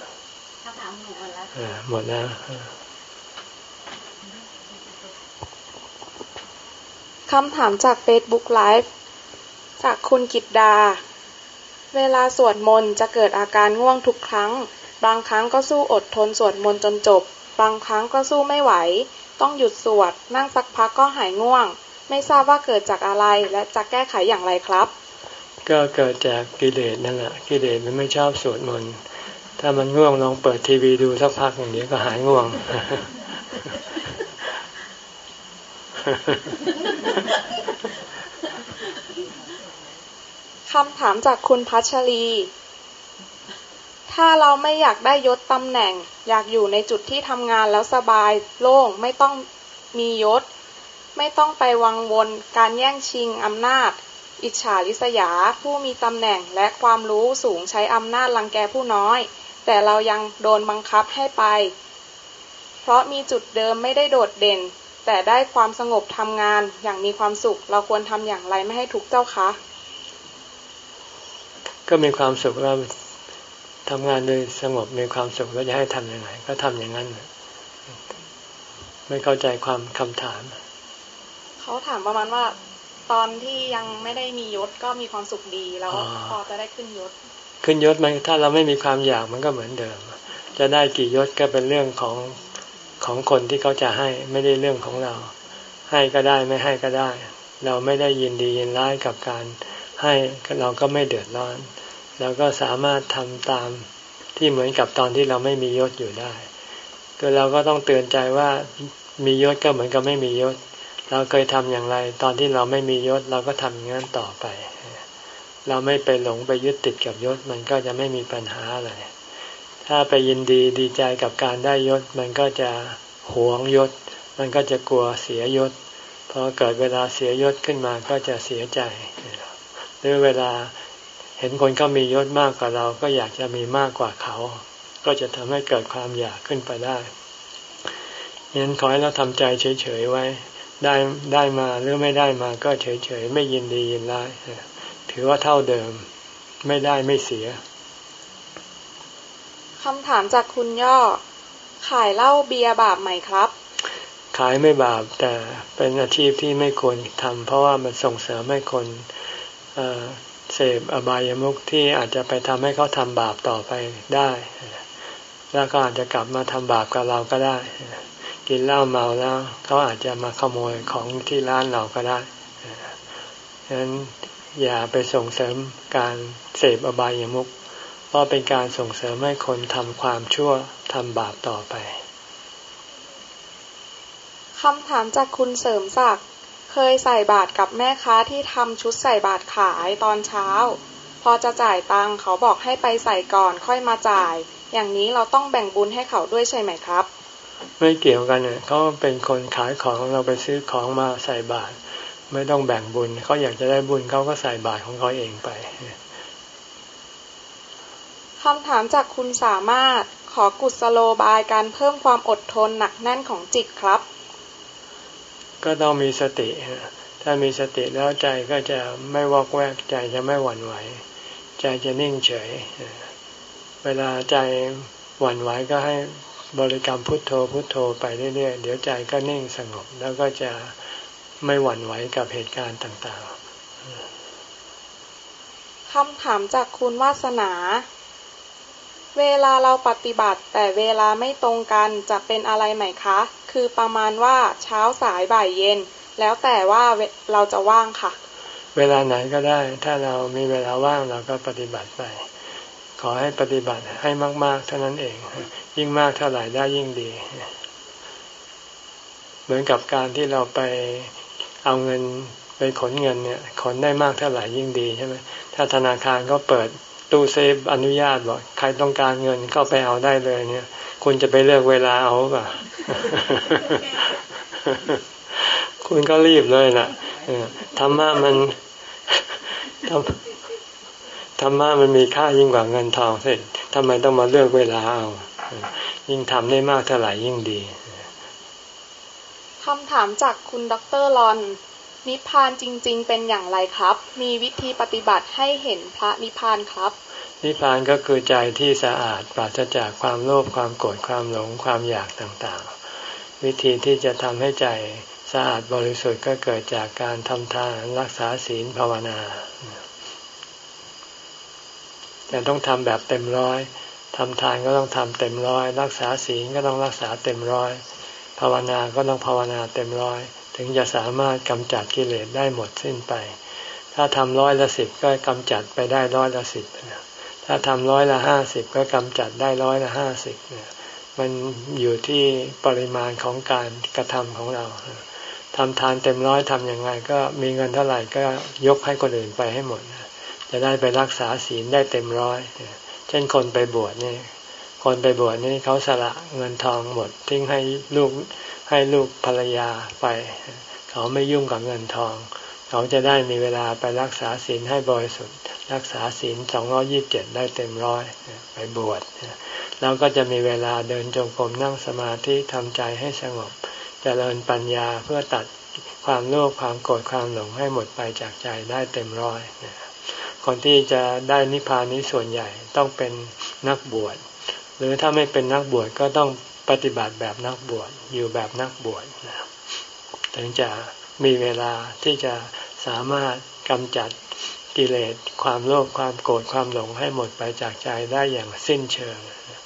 หมดแล้วคำถามจาก Facebook Live จากคุณกิตดาเวลาสวดมนต์จะเกิดอาการง่วงทุกครั้งบางครั้งก็สู้อดทนสวดมนต์จนจบบางครั้งก็สู้ไม่ไหวต้องหยุดสวดนั่งสักพักก็หายง่วงไม่ทราบว่าเกิดจากอะไรและจะแก้ไขอย่างไรครับก็เกิดจากกิเลสนั่นแหละกิเลสมันไม่ชอบสวดมนต์ถ้ามันง่วงลองเปิดทีวีดูสักพักอย่างนี้ก็หายง่วงคำถามจากคุณพัชรีถ้าเราไม่อยากได้ยศตำแหน่งอยากอยู่ในจุดที่ทำงานแล้วสบายโล่งไม่ต้องมียศไม่ต้องไปวังวนการแย่งชิงอำนาจอิจฉาริษยาผู้มีตำแหน่งและความรู้สูงใช้อำนาจรังแกผู้น้อยแต่เรายังโดนบังคับให้ไปเพราะมีจุดเดิมไม่ได้โดดเด่นแต่ได้ความสงบทำงานอย่างมีความสุขเราควรทำอย่างไรไม่ให้ทุกข์เจ้าคะก็มีความสุขแล้วทำงานโดยสงบมีความสุขแล้วจะให้ทำยังไงก็ทำอย่างนั้นไม่เข้าใจความคำถามเขาถามประมาณว่าตอนที่ยังไม่ได้มียศก็มีความสุขดีแล้วพอจะได้ขึ้นยศขึ้นยศมันถ้าเราไม่มีความอยากมันก็เหมือนเดิมจะได้กี่ยศก็เป็นเรื่องของของคนที่เขาจะให้ไม่ได้เรื่องของเราให้ก็ได้ไม่ให้ก็ได้เราไม่ได้ยินดียินร้ายกับการให้เราก็ไม่เดือดร้อนเราก็สามารถทำตามที่เหมือนกับตอนที่เราไม่มียศอยู่ได้ก็เราก็ต้องเตือนใจว่ามียศก็เหมือนกับไม่มียศเราเคยทำอย่างไรตอนที่เราไม่มียศเราก็ทำอย่างนั้นต่อไปเราไม่ไปหลงไปยึดติดกับยศมันก็จะไม่มีปัญหาอะไรถ้าไปยินดีดีใจกับการได้ยศมันก็จะหวงยศมันก็จะกลัวเสียยศพอเกิดเวลาเสียยศขึ้นมาก็จะเสียใจหรือเวลาเห็นคนเขามียศมากกว่าเราก็อยากจะมีมากกว่าเขาก็จะทำให้เกิดความอยากขึ้นไปได้งั้นขอให้เราทำใจเฉยๆไว้ได้ได้มาหรือไม่ได้มาก็เฉยๆไม่ยินดียินร้ายถือว่าเท่าเดิมไม่ได้ไม่เสียคำถามจากคุณย่อขายเหล้าเบียร์บาปไหมครับขายไม่บาปแต่เป็นอาชีพที่ไม่ควรทำเพราะว่ามันส่งเสริมให้คนเอ่อเสพอบายามุขที่อาจจะไปทำให้เขาทำบาปต่อไปได้แล้วก็อาจจะกลับมาทำบาปกับเราก็ได้กินเหล้าเมาแล้วเขาอาจจะมาขโมยของที่ร้านเราก็ได้ฉะนั้นอย่าไปส่งเสริมการเสพอบายามุขเพราะเป็นการส่งเสริมให้คนทำความชั่วทำบาปต่อไปคำถามจากคุณเสริมศักดิ์เคยใส่บาตรกับแม่ค้าที่ทำชุดใส่บาตรขายตอนเช้าพอจะจ่ายตังค์เขาบอกให้ไปใส่ก่อนค่อยมาจ่ายอย่างนี้เราต้องแบ่งบุญให้เขาด้วยใช่ไหมครับไม่เกี่ยวกันเนี่ยเขาเป็นคนขายของเราไปซื้อของมาใส่บาตรไม่ต้องแบ่งบุญเขาอยากจะได้บุญเขาก็ใส่บาตรของเขาเองไปคำถามจากคุณสามารถขอกุศโลบายการเพิ่มความอดทนหนักแน่นของจิตครับก็ต้องมีสติถ้ามีสติแล้วใจก็จะไม่วอกแวกใจจะไม่หวั่นไหวใจจะนิ่งเฉยเวลาใจหวั่นไหวก็ให้บริกรรมพุทโธพุทโธไปเรื่อยๆเดี๋ยวใจก็นิ่งสงบแล้วก็จะไม่หวั่นไหวกับเหตุการณ์ต่างๆคำถามจากคุณวาสนาเวลาเราปฏิบัติแต่เวลาไม่ตรงกันจะเป็นอะไรไหมคะคือประมาณว่าเช้าสายบ่ายเย็นแล้วแต่ว่าเราจะว่างค่ะเวลาไหนก็ได้ถ้าเรามีเวลาว่างเราก็ปฏิบัติไปขอให้ปฏิบัติให้มากๆเท่านั้นเองยิ่งมากเท่าไหร่ได้ยิ่งดีเหมือนกับการที่เราไปเอาเงินไปขนเงินเนี่ยขนได้มากเท่าไหร่ยิ่งดีใช่ไหมถ้าธนาคารก็เปิดตู้เซฟอนุญาตบอกใครต้องการเงินเข้าไปเอาได้เลยเนี่ยคุณจะไปเลือกเวลาเอาป่ะ คุณก็รีบเลยนะธรรมะมันธรรมะมันมีค่ายิ่งกว่าเงินทองสิทำไมต้องมาเลือกเวลาเอายิ่งทำได้มากเท่าไหร่ยิ่งดีคำถามจากคุณดร.ลอนนิพพานจริงๆเป็นอย่างไรครับมีวิธีปฏิบัติให้เห็นพระนิพพานครับนิพพานก็คือใจที่สะอาดปราศจากความโลภความโกรธความหลงความอยากต่างๆวิธีที่จะทำให้ใจสะอาดบริสุทธิ์ก็เกิดจากการทำทานรักษาศีลภาวนาแต่ต้องทำแบบเต็มร้อยทำทานก็ต้องทำเต็มร้อยรักษาศีลก็ต้องรักษาเต็มร้อยภาวนาก็ต้องภาวนาเต็มร้อยถึงจะสามารถกำจัดกิเลสได้หมดสิ้นไปถ้าทำร้อยละสิบก็กำจัดไปได้ร้อยละสิบถ้าทำร้อยละห้าสิบก็กำจัดได้ร้อยละห้าสิบมันอยู่ที่ปริมาณของการกระทำของเราทำทานเต็มร้อยทำยังไงก็มีเงินเท่าไหร่ก็ยกให้คนอื่นไปให้หมดจะได้ไปรักษาศีลได้เต็มร้อยเช่นคนไปบวชนี่คนไปบวชนี่เขาสละเงินทองหมดทิ้งให้ลูกให้ลูกภรรยาไปเขาไม่ยุ่งกับเงินทองเขาจะได้มีเวลาไปรักษาศีลให้บริสุทธิ์รักษาศีลสองร้อยยี่สิบเจ็ดได้เต็มร้อยไปบวชแล้วก็จะมีเวลาเดินจงกรมนั่งสมาธิทำใจให้สงบเจริญปัญญาเพื่อตัดความโลภความโกรธความหลงให้หมดไปจากใจได้เต็มร้อยคนที่จะได้นิพพานนี้ส่วนใหญ่ต้องเป็นนักบวชหรือถ้าไม่เป็นนักบวชก็ต้องปฏิบัติแบบนักบวชอยู่แบบนักบวชถึงจะมีเวลาที่จะสามารถกำจัดกิเลสความโลภความโกรธความหลงให้หมดไปจากใจได้อย่างสิ้นเชิง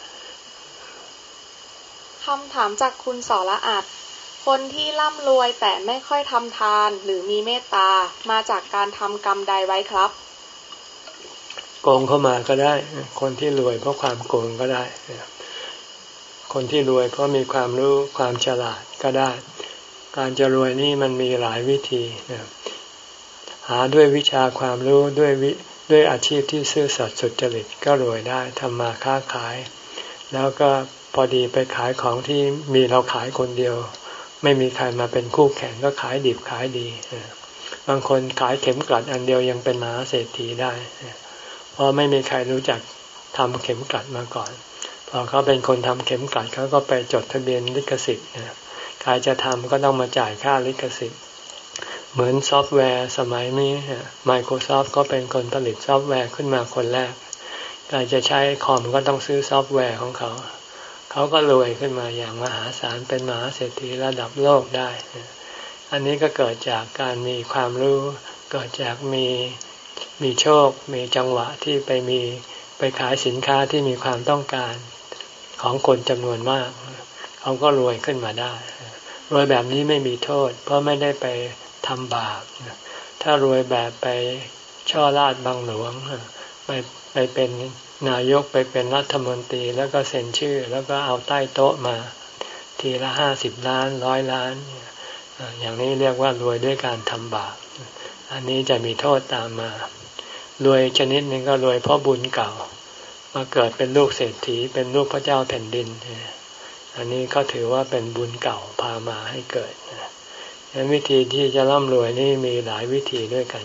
คำถามจากคุณสรอัตคนที่ร่ำรวยแต่ไม่ค่อยทำทานหรือมีเมตตามาจากการทำกรรมใดไว้ครับโกงเข้ามาก็ได้คนที่รวยเพราะความโกงก็ได้คนที่รวยเพราะมีความรู้ความฉลาดก็ได้การจะรวยนี่มันมีหลายวิธีหาด้วยวิชาความรู้ด้วยวิด้วยอาชีพที่ซื่อสัตย์สุจริตก็รวยได้ทำมาค้าขายแล้วก็พอดีไปขายของที่มีเราขายคนเดียวไม่มีใครมาเป็นคู่แข่งก็ขายดิบขายดีบางคนขายเข็มกลัดอันเดียวยังเป็นมหาเศรษฐีได้เพราะไม่มีใครรู้จักทำเข็มกลัดมาก่อนพอเขาเป็นคนทำเข็มกลัดเขาก็ไปจดทะเบียนลิขสิทธิ์ใครจะทำก็ต้องมาจ่ายค่าลิขสิทธิ์เหมือนซอฟต์แวร์สมัยนี้ Microsoft ก็เป็นคนผลิตซอฟต์แวร์ขึ้นมาคนแรกใครจะใช้คอมก็ต้องซื้อซอฟต์แวร์ของเขาเขาก็รวยขึ้นมาอย่างมหาศาลเป็นมหาเศรษฐีระดับโลกได้อันนี้ก็เกิดจากการมีความรู้เกิดจากมีมีโชคมีจังหวะที่ไปมีไปขายสินค้าที่มีความต้องการของคนจำนวนมากเขาก็รวยขึ้นมาได้รวยแบบนี้ไม่มีโทษเพราะไม่ได้ไปทำบาปถ้ารวยแบบไปช่อราชบังหลวงไปไปเป็นนายกไปเป็นรัฐมนตรีแล้วก็เซ็นชื่อแล้วก็เอาใต้โต๊ะมาทีละห้าสิบล้านร้อยล้านอย่างนี้เรียกว่ารวยด้วยการทำบาปอันนี้จะมีโทษตามมารวยชนิดหนึ่งก็รวยเพราะบุญเก่ามาเกิดเป็นลูกเศรษฐีเป็นลูกพระเจ้าแผ่นดินอันนี้ก็ถือว่าเป็นบุญเก่าพามาให้เกิดดังนั้นวิธีที่จะร่ำรวยนี่มีหลายวิธีด้วยกัน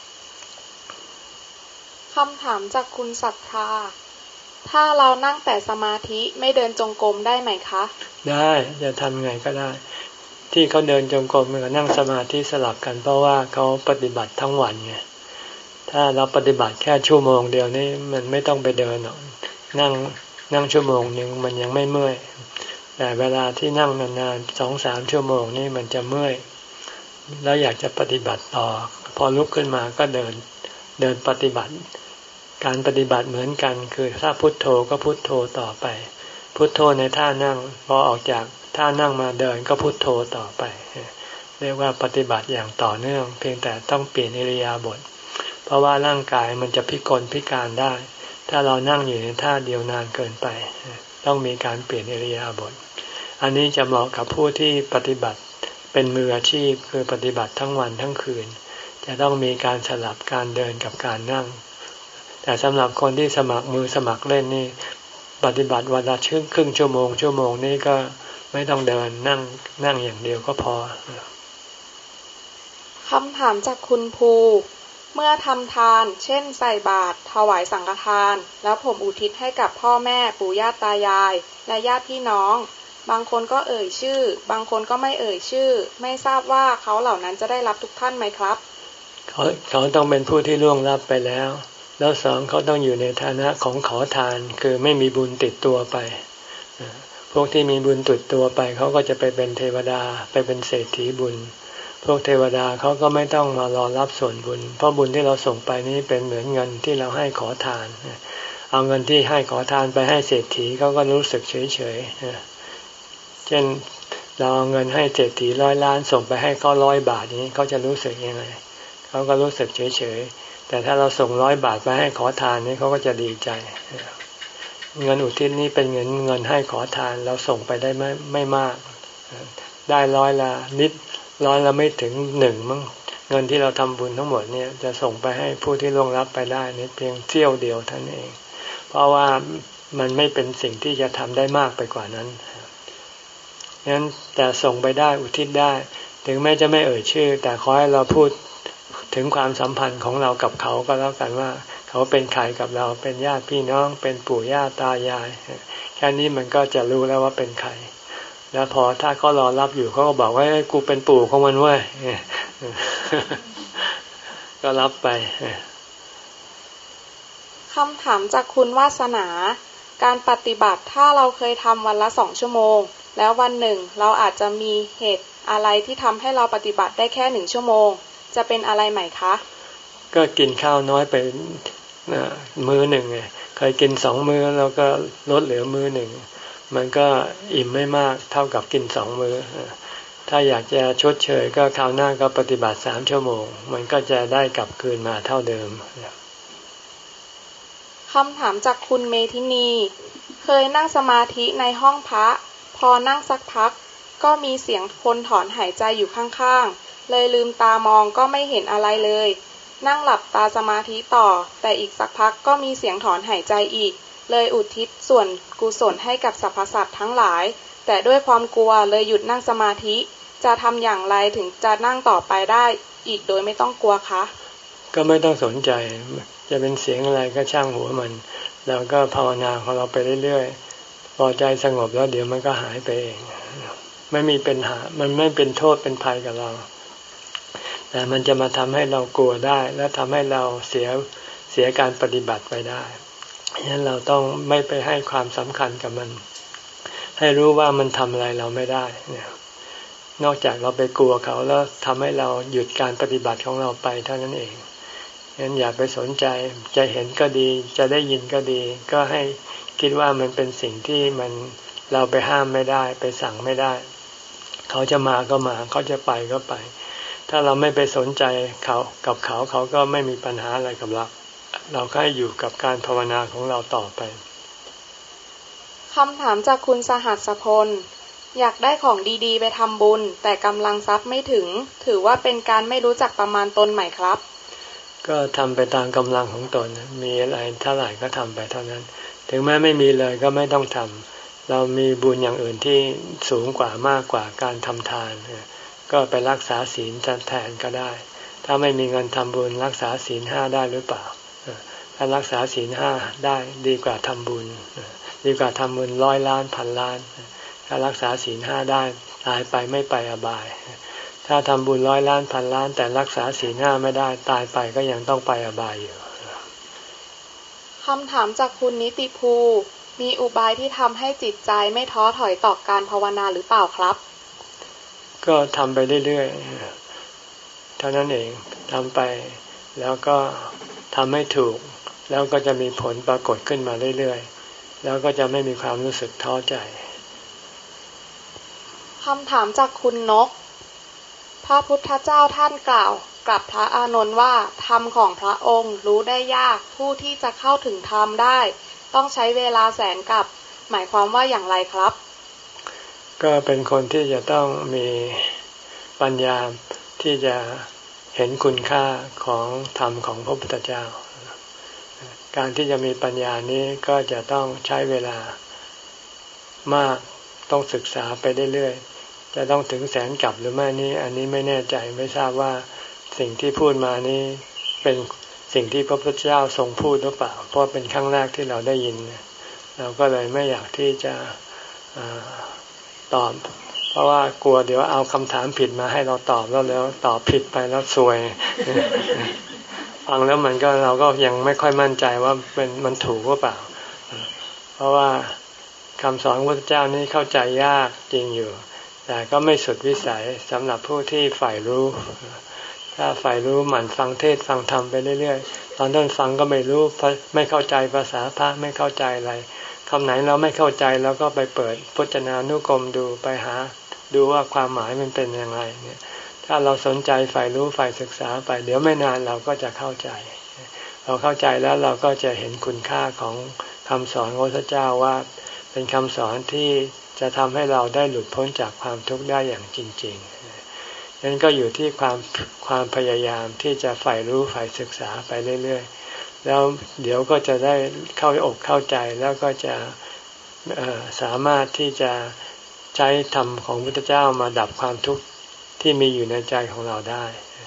คำถามจากคุณศรัทธาถ้าเรานั่งแต่สมาธิไม่เดินจงกรมได้ไหมคะได้จะทำไงก็ได้ที่เขาเดินจงกรมกับนั่งสมาธิสลับกันเพราะว่าเขาปฏิบัติทั้งวันไงถ้าเราปฏิบัติแค่ชั่วโมงเดียวนี่มันไม่ต้องไปเดินหรอกนั่งนั่งชั่วโมงนึงมันยังไม่เมื่อยแต่เวลาที่นั่งนานๆสองสามชั่วโมงนี่มันจะเมื่อยแล้วอยากจะปฏิบัติต่อพอลุกขึ้นมาก็เดินเดินปฏิบัติการปฏิบัติเหมือนกันคือถ้าพุทโธก็พุทโธต่อไปพุทโธในท่านั่งพอออกจากท่านั่งมาเดินก็พุทโธต่อไปเรียกว่าปฏิบัติอย่างต่อเนื่องเพียงแต่ต้องเปลี่ยนอิริยาบถเพราะว่าร่างกายมันจะพิกลพิการได้ถ้าเรานั่งอยู่ในท่าเดียวนานเกินไปต้องมีการเปลี่ยนอิริยาบถอันนี้จะเหมาะกับผู้ที่ปฏิบัติเป็นมืออาชีพคือปฏิบัติทั้งวันทั้งคืนจะต้องมีการสลับการเดินกับการนั่งแต่สำหรับคนที่สมัครมือสมัครเล่นนี่ปฏิบัติวันละชั่วครึ่งชั่วโมงชั่วโมงนี้ก็ไม่ต้องเดินนั่งนั่งอย่างเดียวก็พอคำถามจากคุณภูเมื่อทำทานเช่นใส่บาตรถวายสังฆทานแล้วผมอุทิศให้กับพ่อแม่ปู่ย่าตายายและญาติพี่น้องบางคนก็เอ่ยชื่อบางคนก็ไม่เอ่ยชื่อไม่ทราบว่าเขาเหล่านั้นจะได้รับทุกท่านไหมครับเขาเขาต้องเป็นผู้ที่ล่วงลับไปแล้วแล้วสองเขาต้องอยู่ในฐานะของขอทานคือไม่มีบุญติดตัวไปพวกที่มีบุญติดตัวไปเขาก็จะไปเป็นเทวดาไปเป็นเศรษฐีบุญพวกเทวดาเขาก็ไม่ต้องมารอรับส่วนบุญเพราะบุญที่เราส่งไปนี้เป็นเหมือนเงินที่เราให้ขอทานเอาเงินที่ให้ขอทานไปให้เศรษฐีเขาก็รู้สึกเฉยเฉยเช่นเราเอาเงินให้เศรษฐีร้อยล้านส่งไปให้เขาร้อยบาทนี้เขาจะรู้สึกยังไงเขาก็รู้สึกเฉยเฉยแต่ถ้าเราส่งร้อยบาทไปให้ขอทานนี้เขาก็จะดีใจเงินอุทิศนี้เป็นเงินเงินให้ขอทานเราส่งไปได้ไม่ไม่มากได้ร้อยละนิดร้อยละไม่ถึงหนึ่งมั้งเงินที่เราทำบุญทั้งหมดเนี่ยจะส่งไปให้ผู้ที่ล่วงลับไปได้นี่เพียงเสี้ยวเดียวเท่านั้นเองเพราะว่ามันไม่เป็นสิ่งที่จะทำได้มากไปกว่านั้นงั้นแต่ส่งไปได้อุทิศได้ถึงแม้จะไม่เอ่ยชื่อแต่ขอให้เราพูดถึงความสัมพันธ์ของเรากับเขาก็แล้วกันว่าเขาเป็นใครกับเราเป็นญาติพี่น้องเป็นปู่ย่าตายายแค่นี้มันก็จะรู้แล้วว่าเป็นใครแล้วพอถ้าเขารอรับอยู่เขาก็บอกว่ากูเป็นปู่ของมันเว้ยก็รับไปคำถามจากคุณวาสนาการปฏิบัติถ้าเราเคยทำวันละสองชั่วโมงแล้ววันหนึ่งเราอาจจะมีเหตุอะไรที่ทำให้เราปฏิบัติได้แค่หนึ่งชั่วโมงจะเป็นอะไรไหมคะก็กินข้าวน้อยไปมื้อหนึ่งไงเคยกินสองมื้อแล้วก็ลดเหลือมื้อหนึ่งมันก็อิ่มไม่มากเท่ากับกินสองมื้อถ้าอยากจะชดเชยก็คราวหน้าก็ปฏิบัติสามชั่วโมงมันก็จะได้กลับคืนมาเท่าเดิมคำถามจากคุณเมธินีเคยนั่งสมาธิในห้องพระพอนั่งสักพักก็มีเสียงคนถอนหายใจอยู่ข้างๆเลยลืมตามองก็ไม่เห็นอะไรเลยนั่งหลับตาสมาธิต่อแต่อีกสักพักก็มีเสียงถอนหายใจอีกเลยอุทิศส่วนกุศลให้กับสรรพสัตว์ทั้งหลายแต่ด้วยความกลัวเลยหยุดนั่งสมาธิจะทำอย่างไรถึงจะนั่งต่อไปได้อีกโดยไม่ต้องกลัวคะก็ไม่ต้องสนใจจะเป็นเสียงอะไรก็ช่างหัวมันเราก็ภาวนาของเราไปเรื่อยๆพอใจสงบแล้วเดี๋ยวมันก็หายไปเองไม่มีปัญหามันไม่เป็นโทษเป็นภัยกับเราแต่มันจะมาทำให้เรากลัวได้และทำให้เราเสียเสียการปฏิบัติไปได้ฉะนั้นเราต้องไม่ไปให้ความสำคัญกับมันให้รู้ว่ามันทำอะไรเราไม่ได้เนี่ยนอกจากเราไปกลัวเขาแล้วทำให้เราหยุดการปฏิบัติของเราไปเท่านั้นเองฉะนั้นอย่าไปสนใจจะเห็นก็ดีจะได้ยินก็ดีก็ให้คิดว่ามันเป็นสิ่งที่มันเราไปห้ามไม่ได้ไปสั่งไม่ได้เขาจะมาก็มาเขาจะไปก็ไปถ้าเราไม่ไปสนใจเขากับเขาเขาก็ไม่มีปัญหาอะไรกับเราเราก็ให้อยู่กับการภาวนาของเราต่อไปคำถามจากคุณสหัสพลอยากได้ของดีๆไปทำบุญแต่กำลังทรัพย์ไม่ถึงถือว่าเป็นการไม่รู้จักประมาณตนไหมครับก็ทำไปตามกำลังของตนมีอะไรเท่าไหร่ก็ทำไปเท่านั้นถึงแม้ไม่มีเลยก็ไม่ต้องทำเรามีบุญอย่างอื่นที่สูงกว่ามากกว่าการทำทานก็ไปรักษาศีลแทนก็ได้ถ้าไม่มีเงินทำบุญรักษาศีลห้าได้หรือเปล่าถ้ารักษาศีลห้าได้ดีกว่าทำบุญดีกว่าทำบุญร้อยล้านพันล้านถ้ารักษาศีลห้าได้ตายไปไม่ไปอบายถ้าทำบุญร้อยล้านพันล้านแต่รักษาศีลห้าไม่ได้ตายไปก็ยังต้องไปอบายอยู่คำถามจากคุณนิติภูมีอุบายที่ทำให้จิตใจไม่ท้อถอยต่อการภาวนาหรือเปล่าครับก็ทำไปเรื่อยๆเท่านั้นเองทำไปแล้วก็ทำให้ถูกแล้วก็จะมีผลปรากฏขึ้นมาเรื่อยๆแล้วก็จะไม่มีความรู้สึกท้อใจคำถามจากคุณนกพระพุทธเจ้าท่านกล่าวกับพระอานนท์ว่าธรรมของพระองค์รู้ได้ยากผู้ที่จะเข้าถึงธรรมได้ต้องใช้เวลาแสนกับหมายความว่าอย่างไรครับก็เป็นคนที่จะต้องมีปัญญาที่จะเห็นคุณค่าของธรรมของพระพุทธเจ้าการที่จะมีปัญญานี้ก็จะต้องใช้เวลามากต้องศึกษาไปเรื่อยๆจะต้องถึงแสนกลับหรือไม่นี้อันนี้ไม่แน่ใจไม่ทราบว่าสิ่งที่พูดมานี้เป็นสิ่งที่พระพุทธเจ้าทรงพูดหรือเปล่าเพราะเป็นครั้งแรกที่เราได้ยินเราก็เลยไม่อยากที่จะตอบเพราะว่ากลัวเดี๋ยวเอาคำถามผิดมาให้เราตอบแล้วแล้วตอบผิดไปแล้วซวยฟังแล้วมันก็เราก็ยังไม่ค่อยมั่นใจว่าเป็นมันถูกหรือเปล่าเพราะว่าคำสอนของพระพุทธเจ้านี่เข้าใจยากจริงอยู่แต่ก็ไม่สุดวิสัยสำหรับผู้ที่ใฝ่รู้ถ้าใฝ่รู้หมั่นฟังเทศฟังธรรมไปเรื่อยๆตอนต้นฟังก็ไม่รู้ไม่เข้าใจภาษาพระไม่เข้าใจอะไรคำไหนเราไม่เข้าใจเราก็ไปเปิดพจนานุกรมดูไปหาดูว่าความหมายมันเป็นอย่างไรเนี่ยถ้าเราสนใจใฝ่รู้ใฝ่ศึกษาไปเดี๋ยวไม่นานเราก็จะเข้าใจเราเข้าใจแล้วเราก็จะเห็นคุณค่าของคำสอนของพระเจ้าว่าเป็นคำสอนที่จะทำให้เราได้หลุดพ้นจากความทุกข์ได้อย่างจริงๆนั้นก็อยู่ที่ความความพยายามที่จะใฝ่รู้ใฝ่ศึกษาไปเรื่อยๆแล้วเดี๋ยวก็จะได้เข้าอกเข้าใจแล้วก็จะสามารถที่จะใช้ธรรมของพระพุทธเจ้ามาดับความทุกข์ที่มีอยู่ในใจของเราได้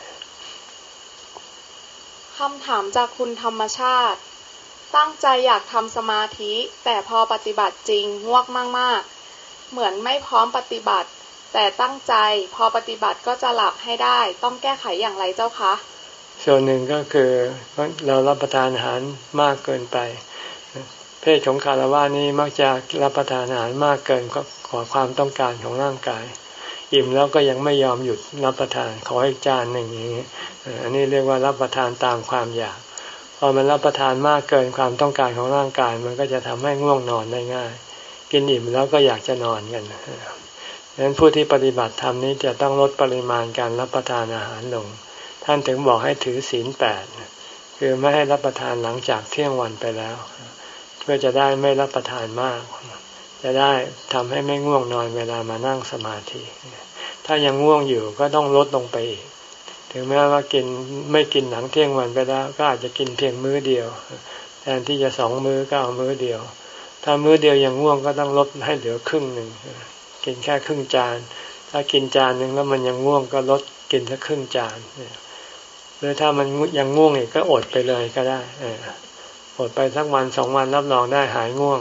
คำถามจากคุณธรรมชาติตั้งใจอยากทำสมาธิแต่พอปฏิบัติจริงง่วงมากๆเหมือนไม่พร้อมปฏิบัติแต่ตั้งใจพอปฏิบัติก็จะหลับให้ได้ต้องแก้ไขอย่างไรเจ้าคะส่วนหนึ่งก็คือเรารับประทานอาหารมากเกินไปเพศของคฤหัสถ์นี้มักจะรับประทานอาหารมากเกินกว่าความต้องการของร่างกายอิ่มแล้วก็ยังไม่ยอมหยุดรับประทานขออีกจานหนึ่งอย่างนี้อันนี้เรียกว่ารับประทานตามความอยากพอมันรับประทานมากเกินความต้องการของร่างกายมันก็จะทำให้ง่วงนอนได้ง่ายกินอิ่มแล้วก็อยากจะนอนกันดังนั้นผู้ที่ปฏิบัติธรรมนี้จะต้องลดปริมาณการรับประทานอาหารลงท่านถึงบอกให้ถือศีลแปดคือไม่ให้รับประทานหลังจากเที่ยงวันไปแล้วเพื่อจะได้ไม่รับประทานมากจะได้ทำให้ไม่ง่วงนอนเวลามานั่งสมาธิถ้ายังง่วงอยู่ก็ต้องลดลงไปอีกถึงแม้ว่ากินไม่กินหลังเที่ยงวันไปแล้วก็อาจจะกินเพียงมื้อเดียวแทนที่จะสองมื้อก็เอามื้อเดียวถ้ามื้อเดียวยังง่วงก็ต้องลดให้เหลือครึ่งหนึ่งกินแค่ครึ่งจานถ้ากินจานหนึ่งแล้วมันยังง่วงก็ลดกินสักครึ่งจานหรือถ้ามันยังง่วงอีกก็อดไปเลยก็ได้อดไปสักวันสองวันรับรองได้หายง่วง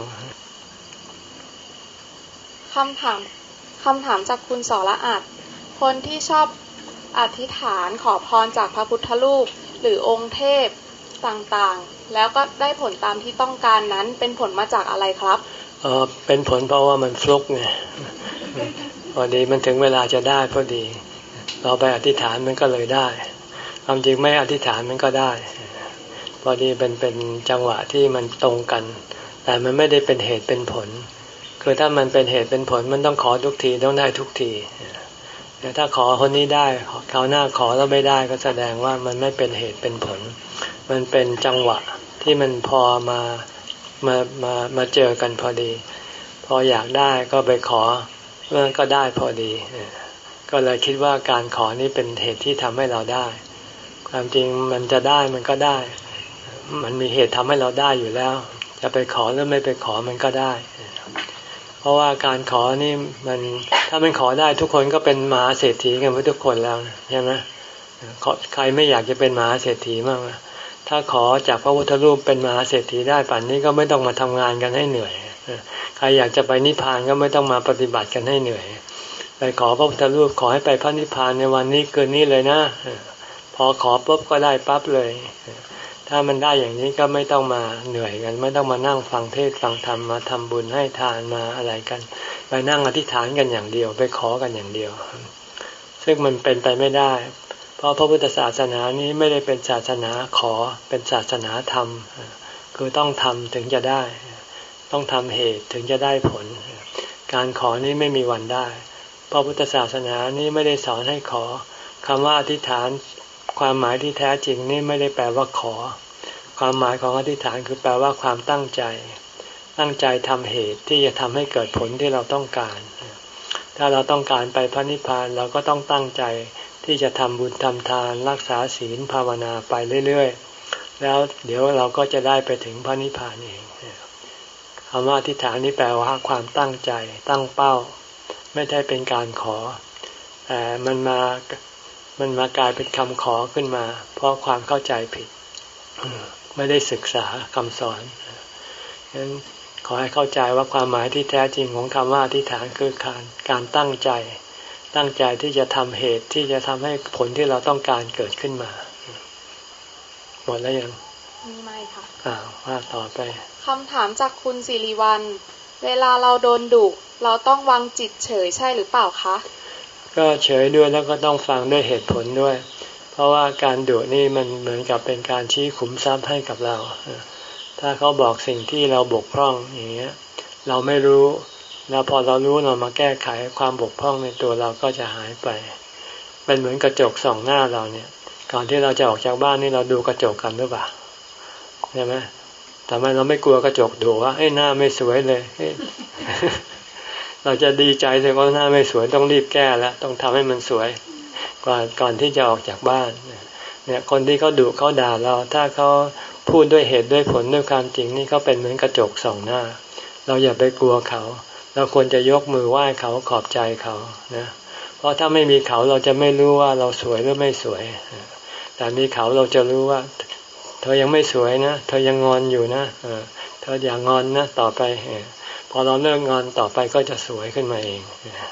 คำถามคำถามจากคุณสรอัตน์คนที่ชอบอธิษฐานขอพรจากพระพุทธรูปหรือองค์เทพต่างๆแล้วก็ได้ผลตามที่ต้องการนั้นเป็นผลมาจากอะไรครับเออเป็นผลเพราะว่ามันฟลุกไงพอดีมันถึงเวลาจะได้พอดีเราไปอธิษฐานมันก็เลยได้ความจริงไม่อธิษฐานมันก็ได้พอดีเป็นเป็นจังหวะที่มันตรงกันแต่มันไม่ได้เป็นเหตุเป็นผลคือถ้ามันเป็นเหตุเป็นผลมันต้องขอทุกทีต้องได้ทุกทีแต่ถ้าขอคนนี้ได้คราวหน้าขอแล้วไม่ได้ก็แสดงว่ามันไม่เป็นเหตุเป็นผลมันเป็นจังหวะที่มันพอมามามามาเจอกันพอดีพออยากได้ก็ไปขอเมื่อก็ได้พอดีก็เลยคิดว่าการขอนี้เป็นเหตุที่ทำให้เราได้ความจริงมันจะได้มันก็ได้มันมีเหตุทำให้เราได้อยู่แล้วจะไปขอหรือไม่ไปขอมันก็ได้เพราะว่าการขอนี่มันถ้ามันขอได้ทุกคนก็เป็นมหาเศรษฐีกันหมดทุกคนแล้วใช่ไหมใครไม่อยากจะเป็นมหาเศรษฐีบ้างถ้าขอจากพระพุทธรูปเป็นมหาเศรษฐีได้ป่านนี้ก็ไม่ต้องมาทำงานกันให้เหนื่อยใครอยากจะไปนิพพานก็ไม่ต้องมาปฏิบัติกันให้เหนื่อยไปขอพระพุทธรูปขอให้ไปพระนิพพานในวันนี้เกินนี้เลยนะพอขอปุ๊บก็ได้ปั๊บเลยถ้ามันได้อย่างนี้ก็ไม่ต้องมาเหนื่อยกันไม่ต้องมานั่งฟังเทศน์ฟังธรรมมาทำบุญให้ทานมาอะไรกันไปนั่งอธิษฐานกันอย่างเดียวไปขอกันอย่างเดียวซึ่งมันเป็นไปไม่ได้เพราะพระพุทธศาสนานี้ไม่ได้เป็นศาสนาขอเป็นศาสนาธรรมคือต้องทำถึงจะได้ต้องทำเหตุถึงจะได้ผลการขอนี้ไม่มีวันได้พระพุทธศาสนานี้ไม่ได้สอนให้ขอคำว่าอธิษฐานความหมายที่แท้จริงนี่ไม่ได้แปลว่าขอความหมายของอธิษฐานคือแปลว่าความตั้งใจตั้งใจทำเหตุที่จะทำให้เกิดผลที่เราต้องการถ้าเราต้องการไปพระนิพพานเราก็ต้องตั้งใจที่จะทำบุญทำทานรักษาศีลภาวนาไปเรื่อยๆแล้วเดี๋ยวเราก็จะได้ไปถึงพระนิพพานเองคำว่าอธิษฐานนี้แปลว่าความตั้งใจตั้งเป้าไม่ได้เป็นการขอแต่มันมามันมากลายเป็นคำขอขึ้นมาเพราะความเข้าใจผิดไม่ได้ศึกษาคำสอนฉะนั้นขอให้เข้าใจว่าความหมายที่แท้จริงของคำว่าอธิษฐานคือการการตั้งใจตั้งใจที่จะทำเหตุที่จะทำให้ผลที่เราต้องการเกิดขึ้นมาหมดแล้วยังมีไหมค่ะอ่าว่าต่อไปคำถามจากคุณสิริวัลย์เวลาเราโดนดุเราต้องวางจิตเฉยใช่หรือเปล่าคะก็เฉยด้วยแล้วก็ต้องฟังด้วยเหตุผลด้วยเพราะว่าการดุนี่มันเหมือนกับเป็นการชี้ขุมทรัพย์ให้กับเราถ้าเขาบอกสิ่งที่เราบกพร่องอย่างเงี้ยเราไม่รู้แล้วพอเรารู้เรามาแก้ไขความบกพร่องในตัวเราก็จะหายไปเป็นเหมือนกระจกส่องหน้าเราเนี่ยก่อนที่เราจะออกจากบ้านนี่เราดูกระจกกันหรือเปล่าใช่ไหมทำไมเราไม่กลัวกระจกดูว่าเอ้ยหน้าไม่สวยเลย เราจะดีใจเลยว่าหน้าไม่สวยต้องรีบแก้แล้วต้องทำให้มันสวยก่อนก่อนที่จะออกจากบ้านเนี่ยคนที่เขาดุเขาด่าเราถ้าเขาพูดด้วยเหตุด้วยผลด้วยความจริงนี่เขาเป็นเหมือนกระจกส่องหน้าเราอย่าไปกลัวเขาเราควรจะยกมือไหว้เขาขอบใจเขานะเพราะถ้าไม่มีเขาเราจะไม่รู้ว่าเราสวยหรือไม่สวยแต่มีเขาเราจะรู้ว่าเธอยังไม่สวยนะเธอยังงอนอยู่นะเธออย่างงอนนะต่อไปพอเราเลิกงอนต่อไปก็จะสวยขึ้นมาเอง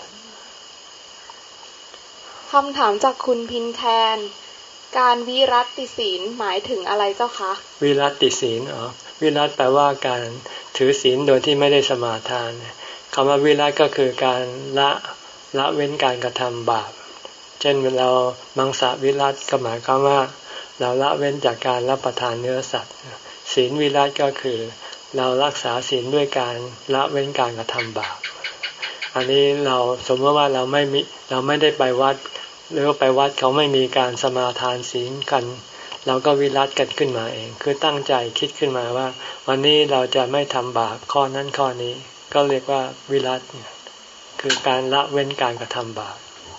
คำถามจากคุณพินแคนการวิรัติศีลหมายถึงอะไรเจ้าคะวิรัติศีลอ๋อวิรัตแปลว่าการถือศีลโดยที่ไม่ได้สมาทานคำว่าวิรัตก็คือการละละเว้นการกระทำบาปเช่นเรามังสวิรัตก็หมายความว่าเราละเว้นจากการรับประทานเนื้อสัตว์ศีลวิรัตก็คือเรารักษาศีลด้วยการละเว้นการกระทำบาปอันนี้เราสมมติว่าเราไม่มีเราไม่ได้ไปวัดหรือไปวัดเขาไม่มีการสมาทานศีลกันเราก็วิรัติกันขึ้นมาเองคือตั้งใจคิดขึ้นมาว่าวันนี้เราจะไม่ทำบาปข้อนั้นข้อนี้ก็เรียกว่าวิรัติคือการละเว้นการกระทำบาป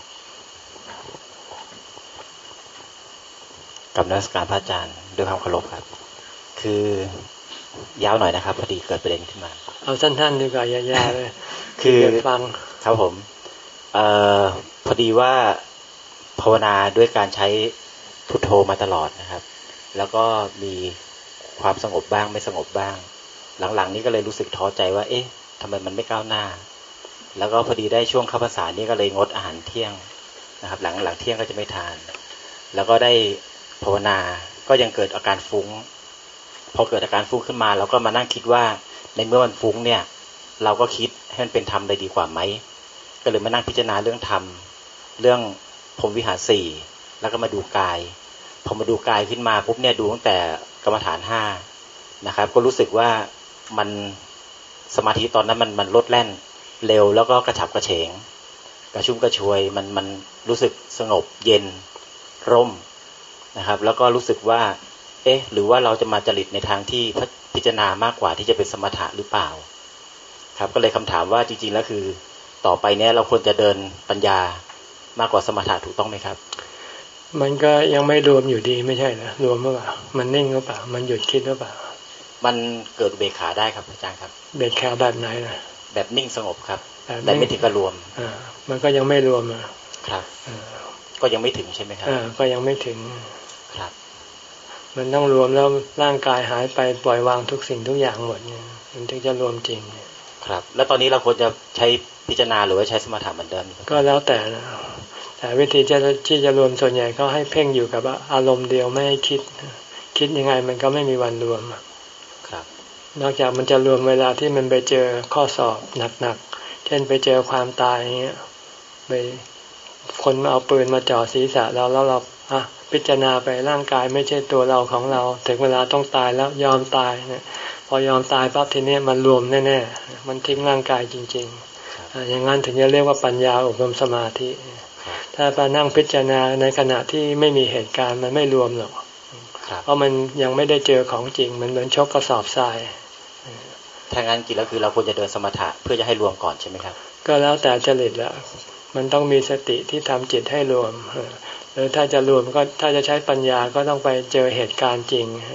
กับนมัสการพระอาจารย์ด้วยความเคารพครับคือยาวหน่อยนะครับพอดีเกิดประเด็นขึ้นมาเอาสั้นๆดีกว่ายาวๆเลยคือฟังครับผมเอ่อพอดีว่าภาวนาด้วยการใช้พุทโธมาตลอดนะครับแล้วก็มีความสงบบ้างไม่สงบบ้างหลังๆนี้ก็เลยรู้สึกท้อใจว่าเอ๊ะทำไมมันไม่ก้าวหน้าแล้วก็พอดีได้ช่วงเข้าพรรษานี้ก็เลยงดอาหารเที่ยงนะครับหลังหลังเที่ยงก็จะไม่ทานแล้วก็ได้ภาวนาก็ยังเกิดอาการฟุ้งพอเกิดอาการฟุ้งขึ้นมาเราก็มานั่งคิดว่าในเมื่อมันฟุ้งเนี่ยเราก็คิดให้มันเป็นธรรมเลยดีกว่าไหมก็เลยมานั่งพิจารณาเรื่องธรรมเรื่องพรหมวิหารสี่แล้วก็มาดูกายพอมาดูกายขึ้นมาปุ๊บเนี่ยดูตั้งแต่กรรมฐานห้านะครับก็รู้สึกว่ามันสมาธิตอนนั้นมันมันลดแล่นเร็วแล้วก็กระฉับกระเฉงกระชุ่มกระชวยมันมันรู้สึกสงบเย็นร่มนะครับแล้วก็รู้สึกว่าเอ๊ะหรือว่าเราจะมาจริตในทางที่พิจารณามากกว่าที่จะเป็นสมถะหรือเปล่าครับก็เลยคำถามว่าจริงๆแล้วคือต่อไปเนี้ยเราควรจะเดินปัญญามากกว่าสมถะถูกต้องไหมครับมันก็ยังไม่รวมอยู่ดีไม่ใช่เหรอรวมหรือเปล่ามันนิ่งหรือเปล่ามันหยุดคิดหรือเปล่ามันเกิดเบกขาได้ครับอาจารย์ครับเบกขาแบบไหนนะแบบนิ่งสงบครับแต่ไม่ถึงกับรวมอ่ามันก็ยังไม่รวมอ่ะครับก็ยังไม่ถึงใช่ไหมครับอ่าก็ยังไม่ถึงครับมันต้องรวมแล้วร่างกายหายไปปล่อยวางทุกสิ่งทุกอย่างหมดเนี่ยมันถึงจะรวมจริงครับแล้วตอนนี้เราควรจะใช้พิจารณาหรือว่าใช้สมถะเหมือนเดิมก็แล้วแต่นะแต่วิธีจะที่จะรวมส่วนใหญ่ก็ให้เพ่งอยู่กับอารมณ์เดียวไม่ให้คิดคิดยังไงมันก็ไม่มีวันรวมครับนอกจากมันจะรวมเวลาที่มันไปเจอข้อสอบหนักๆเช่นไปเจอความตายอย่างเงี้ยไปคนมาเอาปืนมาจ่อศีรษะเราแล้วเราอ่ะพิจารณาไปร่างกายไม่ใช่ตัวเราของเราถึงเวลาต้องตายแล้วยอมตายเนี่ยพอยอมตายปั๊บทีนี้มันรวมแน่ๆมันทิ้งร่างกายจริงๆอย่างนั้นถึงจะเรียกว่าปัญญาอบรมสมาธิถ้าไปนั่งพิจารณาในขณะที่ไม่มีเหตุการณ์มันไม่รวมหรอกเพราะมันยังไม่ได้เจอของจริงมันเหมือนชกกระสอบทรายถ้างั้นกินแล้วคือเราควรจะเดินสมถะเพื่อจะให้รวมก่อนใช่ไหมครับก็แล้วแต่จริตละมันต้องมีสติที่ทำจิตให้รวมหรือถ้าจะรวมก็ถ้าจะใช้ปัญญาก็ต้องไปเจอเหตุการณ์จริง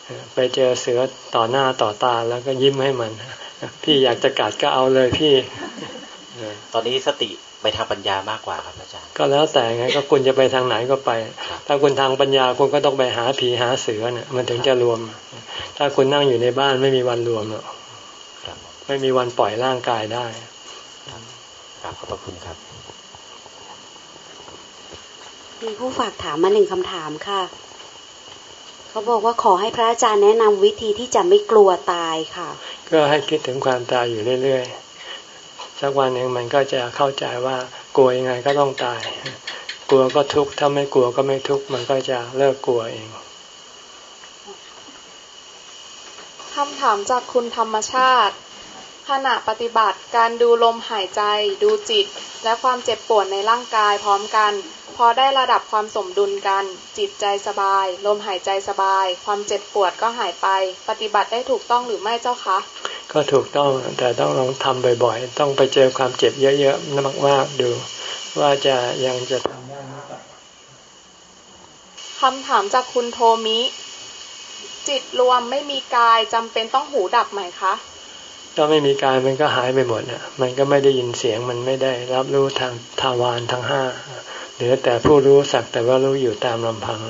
ไปเจอเสือต่อหน้าต่อตาแล้วก็ยิ้มให้มันพี่อยากจะกัดก็เอาเลยพี่ตอนนี้สติไปทางปัญญามากกว่าครับอาจารย์ก็แล้วแต่ไงก็คุณจะไปทางไหนก็ไปถ้าคุณทางปัญญาคุณก็ต้องไปหาผีหาเสือเนี่ยมันถึงจะรวมถ้าคุณนั่งอยู่ในบ้านไม่มีวันรวมหรอกไม่มีวันปล่อยร่างกายได้ครับขอบคุณครับมีผู้ฝากถามมาหนึ่งคำถามค่ะเขาบอกว่าขอให้พระอาจารย์แนะนำวิธีที่จะไม่กลัวตายค่ะก็ให้คิดถึงความตายอยู่เรื่อยๆสักวันหนึ่งมันก็จะเข้าใจว่ากลัวยังไงก็ต้องตายกลัวก็ทุกข์ถ้าไม่กลัวก็ไม่ทุกข์มันก็จะเลิกกลัวเองคำถามจากคุณธรรมชาติขณะปฏิบัติการดูลมหายใจดูจิตและความเจ็บปวดในร่างกายพร้อมกันพอได้ระดับความสมดุลกันจิตใจสบายลมหายใจสบายความเจ็บปวดก็หายไปปฏิบัติได้ถูกต้องหรือไม่เจ้าคะก็ถูกต้องแต่ต้องลองทำบ่อยๆต้องไปเจอความเจ็บเยอะๆมากๆดูว่าจะยังจะทำได้หรือเปล่าคำถามจากคุณโทมิจิตรวมไม่มีกายจำเป็นต้องหูดับไหมคะก็ไม่มีกายมันก็หายไปหมดน่ะมันก็ไม่ได้ยินเสียงมันไม่ได้รับรู้ทางทวารทั้งห้าเหลือแต่ผู้รู้สักแต่ว่ารู้อยู่ตามลำพัง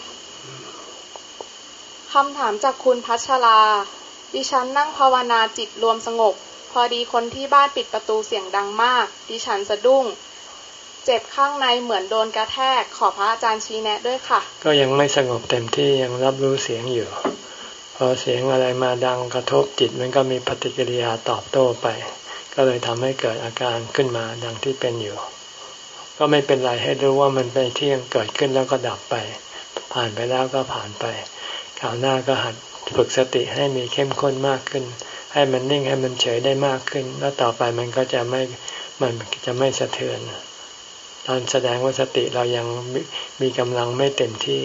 คำถามจากคุณพัชราดิฉันนั่งภาวนาจิตรวมสงบพอดีคนที่บ้านปิดประตูเสียงดังมากดิฉันสะดุ้งเจ็บข้างในเหมือนโดนกระแทกขอพระอาจารย์ชี้แนะด้วยค่ะก็ยังไม่สงบเต็มที่ยังรับรู้เสียงอยู่พอเสียงอะไรมาดังกระทบจิตมันก็มีปฏิกิริยาตอบโต้ไปก็เลยทำให้เกิดอาการขึ้นมาดังที่เป็นอยู่ก็ไม่เป็นไรให้รู้ว่ามันเป็นเที่ยงเกิดขึ้นแล้วก็ดับไปผ่านไปแล้วก็ผ่านไปคราวหน้าก็หัดฝึกสติให้มีเข้มข้นมากขึ้นให้มันนิ่งให้มันเฉยได้มากขึ้นแล้วต่อไปมันก็จะไม่มันจะไม่สะเทือนตอนแสดงว่าสติเรายังมีกำลังไม่เต็มที่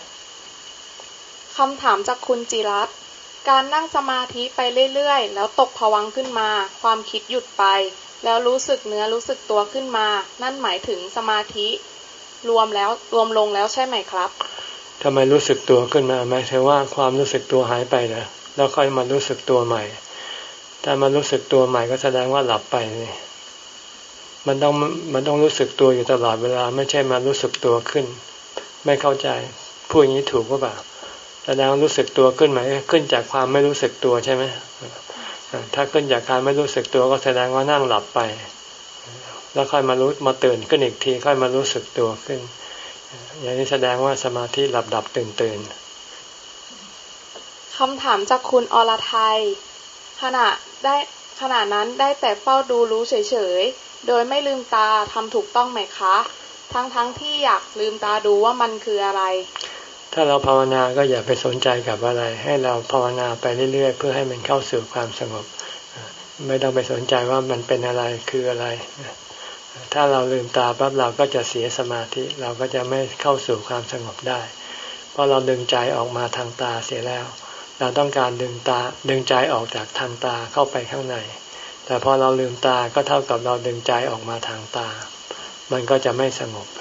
คำถามจากคุณจิรัตน์การนั่งสมาธิไปเรื่อยๆแล้วตกภวังค์ขึ้นมาความคิดหยุดไปแล้วรู้สึกเนื้อรู้สึกตัวขึ้นมานั่นหมายถึงสมาธิรวมแล้วรวมลงแล้วใช่ไหมครับทำไมรู้สึกตัวขึ้นมาหมายถึงว่าความรู้สึกตัวหายไปนะแล้วค่อยมารู้สึกตัวใหม่ถ้ามารู้สึกตัวใหม่ก็แสดงว่าหลับไปนี่มันต้องมันต้องรู้สึกตัวอยู่ตลอดเวลาไม่ใช่มารู้สึกตัวขึ้นไม่เข้าใจพูดอย่างนี้ถูกหรือเปล่าแสดงรู้สึกตัวขึ้นไหมขึ้นจากความไม่รู้สึกตัวใช่ไหมถ้าขึ้นจากการไม่รู้สึกตัวก็แสดงว่านั่งหลับไปแล้วค่อยมารู้มาตื่นขึ้นอีกทีค่อยมารู้สึกตัวขึ้นอย่างนี้แสดงว่าสมาธิหลับดับตื่นตื่นคำถามจากคุณอรทัยขณะได้ขณะนั้นได้แต่เฝ้าดูรู้เฉยๆโดยไม่ลืมตาทำถูกต้องไหมคะทั้งๆที่อยากลืมตาดูว่ามันคืออะไรถ้าเราภาวนาก็อย่าไปสนใจกับอะไรให้เราภาวนาไปเรื่อยๆเพื่อให้มันเข้าสู่ความสงบไม่ต้องไปสนใจว่ามันเป็นอะไรคืออะไรถ้าเราลืมตาปั๊บเราก็จะเสียสมาธิเราก็จะไม่เข้าสู่ความสงบได้เพราะเราดึงใจออกมาทางตาเสียแล้วเราต้องการดึงตาดึงใจออกจากทางตาเข้าไปข้างในแต่พอเราลืมตาก็เท่ากับเราดึงใจออกมาทางตามันก็จะไม่สงบ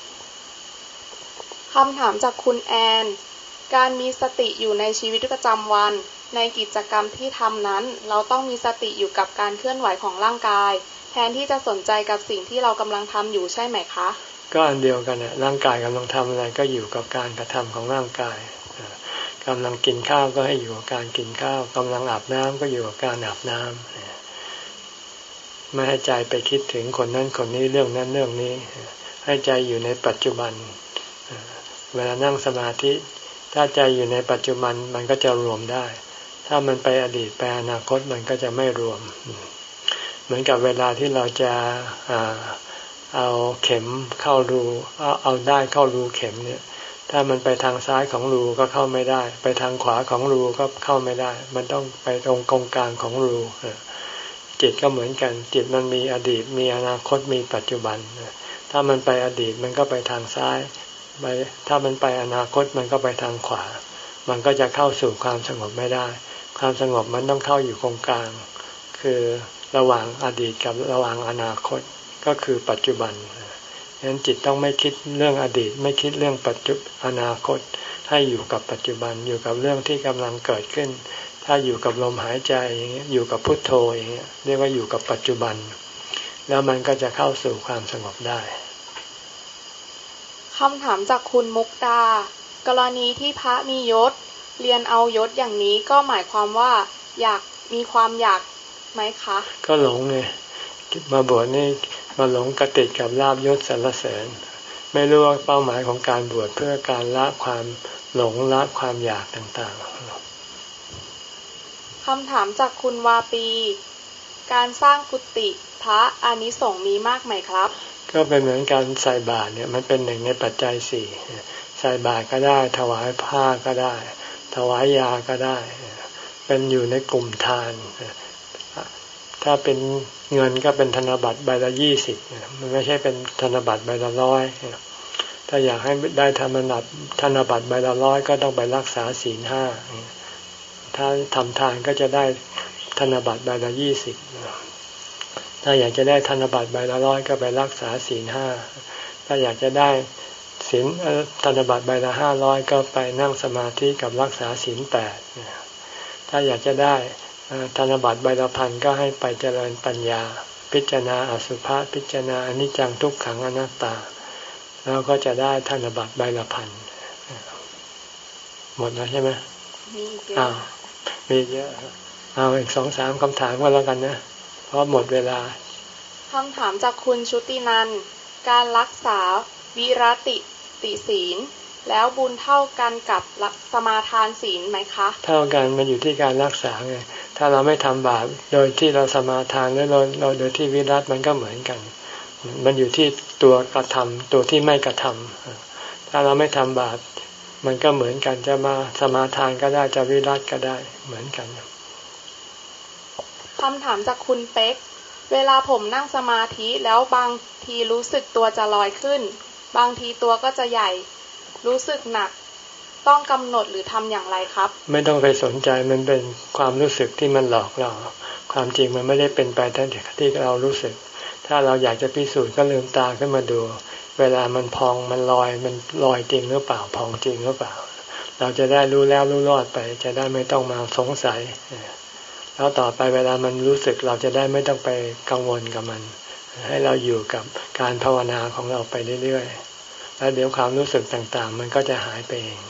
คำถามจากคุณแอนการมีสติอยู่ในชีวิตประจำวันในกิจกรรมที่ทำนั้นเราต้องมีสติอยู่กับการเคลื่อนไหวของร่างกายแทนที่จะสนใจกับสิ่งที่เรากำลังทำอยู่ใช่ไหมคะก็อันเดียวกันเนี่ยร่างกายกำลังทำอะไรก็อยู่กับการกระทำของร่างกายกำลังกินข้าวก็ให้อยู่กับการกินข้าวกำลังอาบน้ำก็อยู่กับการอาบน้ำไม่ให้ใจไปคิดถึงคนนั้นคนนี้เรื่องนั้นเรื่องนี้ให้ใจอยู่ในปัจจุบันเวลานั่งสมาธิถ้าใจอยู่ในปัจจุบันมันก็จะรวมได้ถ้ามันไปอดีตไปอนาคตมันก็จะไม่รวมเหมือนกับเวลาที่เราจะเอาเข็มเข้ารูเอาเอาได้เข้ารูเข็มเนี่ยถ้ามันไปทางซ้ายของรูก็เข้าไม่ได้ไปทางขวาของรูก็เข้าไม่ได้มันต้องไปตรงกลางของรูจิตก็เหมือนกันจิตมันมีอดีตมีอนาคตมีปัจจุบันถ้ามันไปอดีตมันก็ไปทางซ้ายไปถ้ามันไปอนาคตมันก็ไปทางขวามันก็จะเข้าสู่ความสงบไม่ได้ความสงบมันต้องเข้าอยู่ตรงกลางคือระหว่างอดีตกับระหว่างอนาคตก็คือปัจจุบันฉะนั้นจิตต้องไม่คิดเรื่องอดีตไม่คิดเรื่องปัจจุบันอนาคตให้อยู่กับปัจจุบันอยู่กับเรื่องที่กำลังเกิดขึ้นถ้าอยู่กับลมหายใจอย่างเงี้ยอยู่กับพุทโธอย่างเงี้ยเรียกว่าอยู่กับปัจจุบันแล้วมันก็จะเข้าสู่ความสงบได้คำถามจากคุณมุกดากรณีที่พระมียศเรียนเอายศอย่างนี้ก็หมายความว่าอยากมีความอยากไหมคะก็หลงไงมาบวชนี่มาหลงกติดกับลาภยศสรรเสริญไม่รู้ว่าเป้าหมายของการบวชเพื่อการละความหลงละความอยากต่างๆคำถามจากคุณวาปีการสร้างกุฏิพระอานิสงส์มีมากไหมครับก็เป็นเหมือนการใส่บาตรเนี่ยมันเป็นหนึ่งในปัจจัยสี่ใส่บาตรก็ได้ถวายผ้าก็ได้ถวายยาก็ได้เป็นอยู่ในกลุ่มทานถ้าเป็นเงินก็เป็นธนบัตรใบละยี่สิบมันไม่ใช่เป็นธนบัตรใบละร้อยถ้าอยากให้ได้ธนบัตรธนบัตรใบละร้อยก็ต้องไปรักษาศีลห้าถ้าทำทานก็จะได้ธนบัตรใบละยี่สิบถ้าอยากจะได้ธนบัตรใบละร้อยก็ไปรักษาศีลห้าถ้าอยากจะได้ศีลธนบัตรใบละห้าร้อยก็ไปนั่งสมาธิกับรักษาศีลแปดถ้าอยากจะได้ธนบัตรใบละพันก็ให้ไปเจริญปัญญาพิจารณาอสุภะพิจารณาอนิจจังทุกขังอนัตตาแล้วก็จะได้ธนบัตรใบละพันหมดแล้วใช่ไหมมีเยอะมีเยอะเอาอีกสองสามคำถามก็แล้วกันนะเพราะหมดเวลาคำถามจากคุณชุตินันท์การรักษาวิรติติศีลแล้วบุญเท่ากันกับสมาทานศีลไหมคะเท่ากันมันอยู่ที่การรักษาไงถ้าเราไม่ทำบาปโดยที่เราสมาทานแล้วเราเราโดยที่วิรัติมันก็เหมือนกันมันอยู่ที่ตัวกระทำตัวที่ไม่กระทำถ้าเราไม่ทำบาปมันก็เหมือนกันจะมาสมาทานก็ได้จะวิรัติก็ได้เหมือนกันคำถามจากคุณเป๊กเวลาผมนั่งสมาธิแล้วบางทีรู้สึกตัวจะลอยขึ้นบางทีตัวก็จะใหญ่รู้สึกหนักต้องกำหนดหรือทำอย่างไรครับไม่ต้องไปสนใจมันเป็นความรู้สึกที่มันหลอกเราความจริงมันไม่ได้เป็นไปตามที่เรารู้สึกถ้าเราอยากจะพิสูจน์ก็ลืมตาขึ้นมาดูเวลามันพองมันลอยมันลอยจริงหรือเปล่าพองจริงหรือเปล่าเราจะได้รู้แล้วรู้รอดไปจะได้ไม่ต้องมาสงสัยแล้วต่อไปเวลามันรู้สึกเราจะได้ไม่ต้องไปกังวลกับมันให้เราอยู่กับการภาวนาของเราไปเรื่อยๆแล้วเดี๋ยวความรู้สึกต่างๆมันก็จะหายไปเอง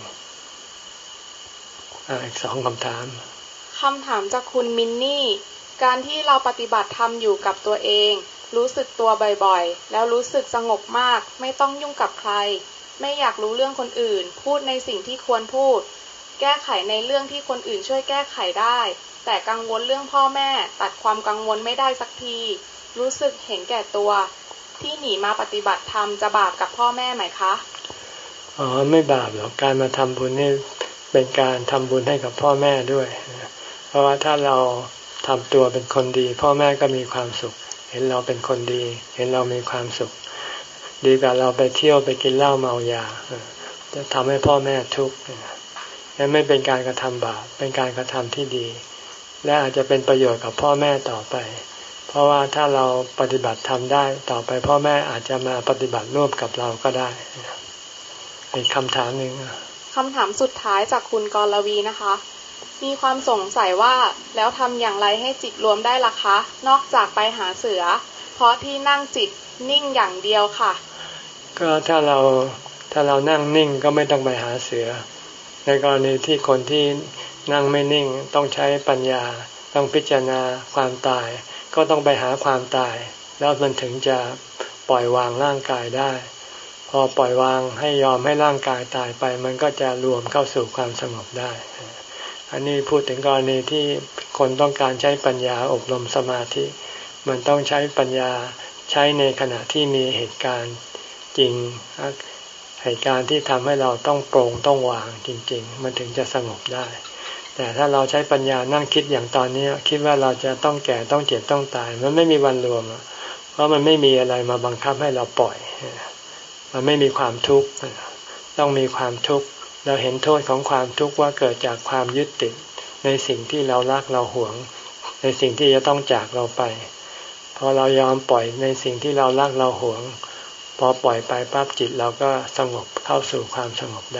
อ่าอีกสองคำถามคำถามจากคุณมินนี่การที่เราปฏิบัติธรรมอยู่กับตัวเองรู้สึกตัวบ่อยๆแล้วรู้สึกสงบมากไม่ต้องยุ่งกับใครไม่อยากรู้เรื่องคนอื่นพูดในสิ่งที่ควรพูดแก้ไขในเรื่องที่คนอื่นช่วยแก้ไขได้แต่กังวลเรื่องพ่อแม่ตัดความกังวลไม่ได้สักทีรู้สึกเห็นแก่ตัวที่หนีมาปฏิบัติธรรมจะบาปกับพ่อแม่ไหมคะอ๋อไม่บาปหรอกการมาทำบุญนี่เป็นการทำบุญให้กับพ่อแม่ด้วยเพราะว่าถ้าเราทำตัวเป็นคนดีพ่อแม่ก็มีความสุขเห็นเราเป็นคนดีเห็นเรามีความสุขดีกว่าเราไปเที่ยวไปกินเหล้าเมายาจะทำให้พ่อแม่ทุกข์นั่นไม่เป็นการกระทำบาปเป็นการกระทำที่ดีและอาจจะเป็นประโยชน์กับพ่อแม่ต่อไปเพราะว่าถ้าเราปฏิบัติทำได้ต่อไปพ่อแม่อาจจะมาปฏิบัติร่วมกับเราก็ได้อีกคำถามหนึ่งคำถามสุดท้ายจากคุณกรวีนะคะมีความสงสัยว่าแล้วทำอย่างไรให้จิตรวมได้ล่ะคะนอกจากไปหาเสือเพราะที่นั่งจิตนิ่งอย่างเดียวค่ะก็ถ้าเราถ้าเรานั่งนิ่งก็ไม่ต้องไปหาเสือในกรณีที่คนที่นั่งไม่นิ่งต้องใช้ปัญญาต้องพิจารณาความตายก็ต้องไปหาความตายแล้วมันถึงจะปล่อยวางร่างกายได้พอปล่อยวางให้ยอมให้ร่างกายตายไปมันก็จะรวมเข้าสู่ความสงบได้อันนี้พูดถึงกรณีที่คนต้องการใช้ปัญญาอบรมสมาธิมันต้องใช้ปัญญาใช้ในขณะที่มีเหตุการณ์จริงเหตุการณ์ที่ทำให้เราต้องโปร่งต้องวางจริงๆมันถึงจะสงบได้แต่ถ้าเราใช้ปัญญานั่งคิดอย่างตอนนี้คิดว่าเราจะต้องแก่ต้องเจ็บต้องตายมันไม่มีวันรวมเพราะมันไม่มีอะไรมาบังคับให้เราปล่อยมันไม่มีความทุกข์ต้องมีความทุกข์เราเห็นโทษของความทุกข์ว่าเกิดจากความยึดติดในสิ่งที่เรารักเราหวงในสิ่งที่จะต้องจากเราไปพอเรายอมปล่อยในสิ่งที่เรารักเราหวงพอปล่อยไปปั๊บจิตเราก็สงบเข้าสู่ความสงบได้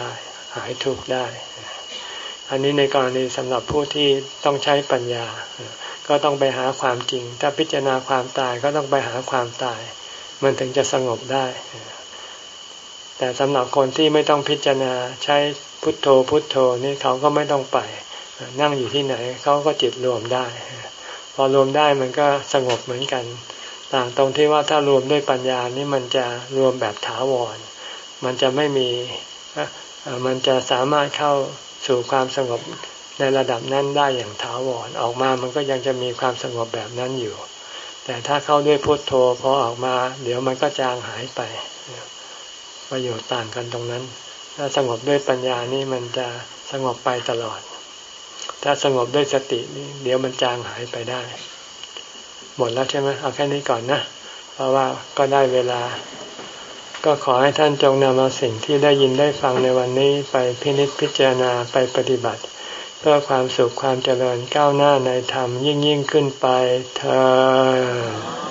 หายทุกข์ได้อันนี้ในกรณีสำหรับผู้ที่ต้องใช้ปัญญาก็ต้องไปหาความจริงถ้าพิจารณาความตายก็ต้องไปหาความตายมันถึงจะสงบได้แต่สำหรับคนที่ไม่ต้องพิจารณาใช้พุทโธพุทโธนี่เขาก็ไม่ต้องไปนั่งอยู่ที่ไหนเขาก็จิตรวมได้พอรวมได้มันก็สงบเหมือนกันต่างตรงที่ว่าถ้ารวมด้วยปัญญานี่มันจะรวมแบบถาวรมันจะไม่มีมันจะสามารถเข้าสู่ความสงบในระดับนั้นได้อย่างถาวรออกมามันก็ยังจะมีความสงบแบบนั้นอยู่แต่ถ้าเข้าด้วยพุทโธพอออกมาเดี๋ยวมันก็จางหายไปประโยชน์ต่างกันตรงนั้นถ้าสงบด้วยปัญญานี่มันจะสงบไปตลอดถ้าสงบด้วยสตินี่เดี๋ยวมันจางหายไปได้หมดแล้วใช่ไหมเอาแค่นี้ก่อนนะเพราะว่าก็ได้เวลาก็ขอให้ท่านจงนำเอาสิ่งที่ได้ยินได้ฟังในวันนี้ไปพินิจพิจารณาไปปฏิบัติเพื่อความสุขความเจริญก้าวหน้าในธรรมยิ่งยิ่งขึ้นไปเถิด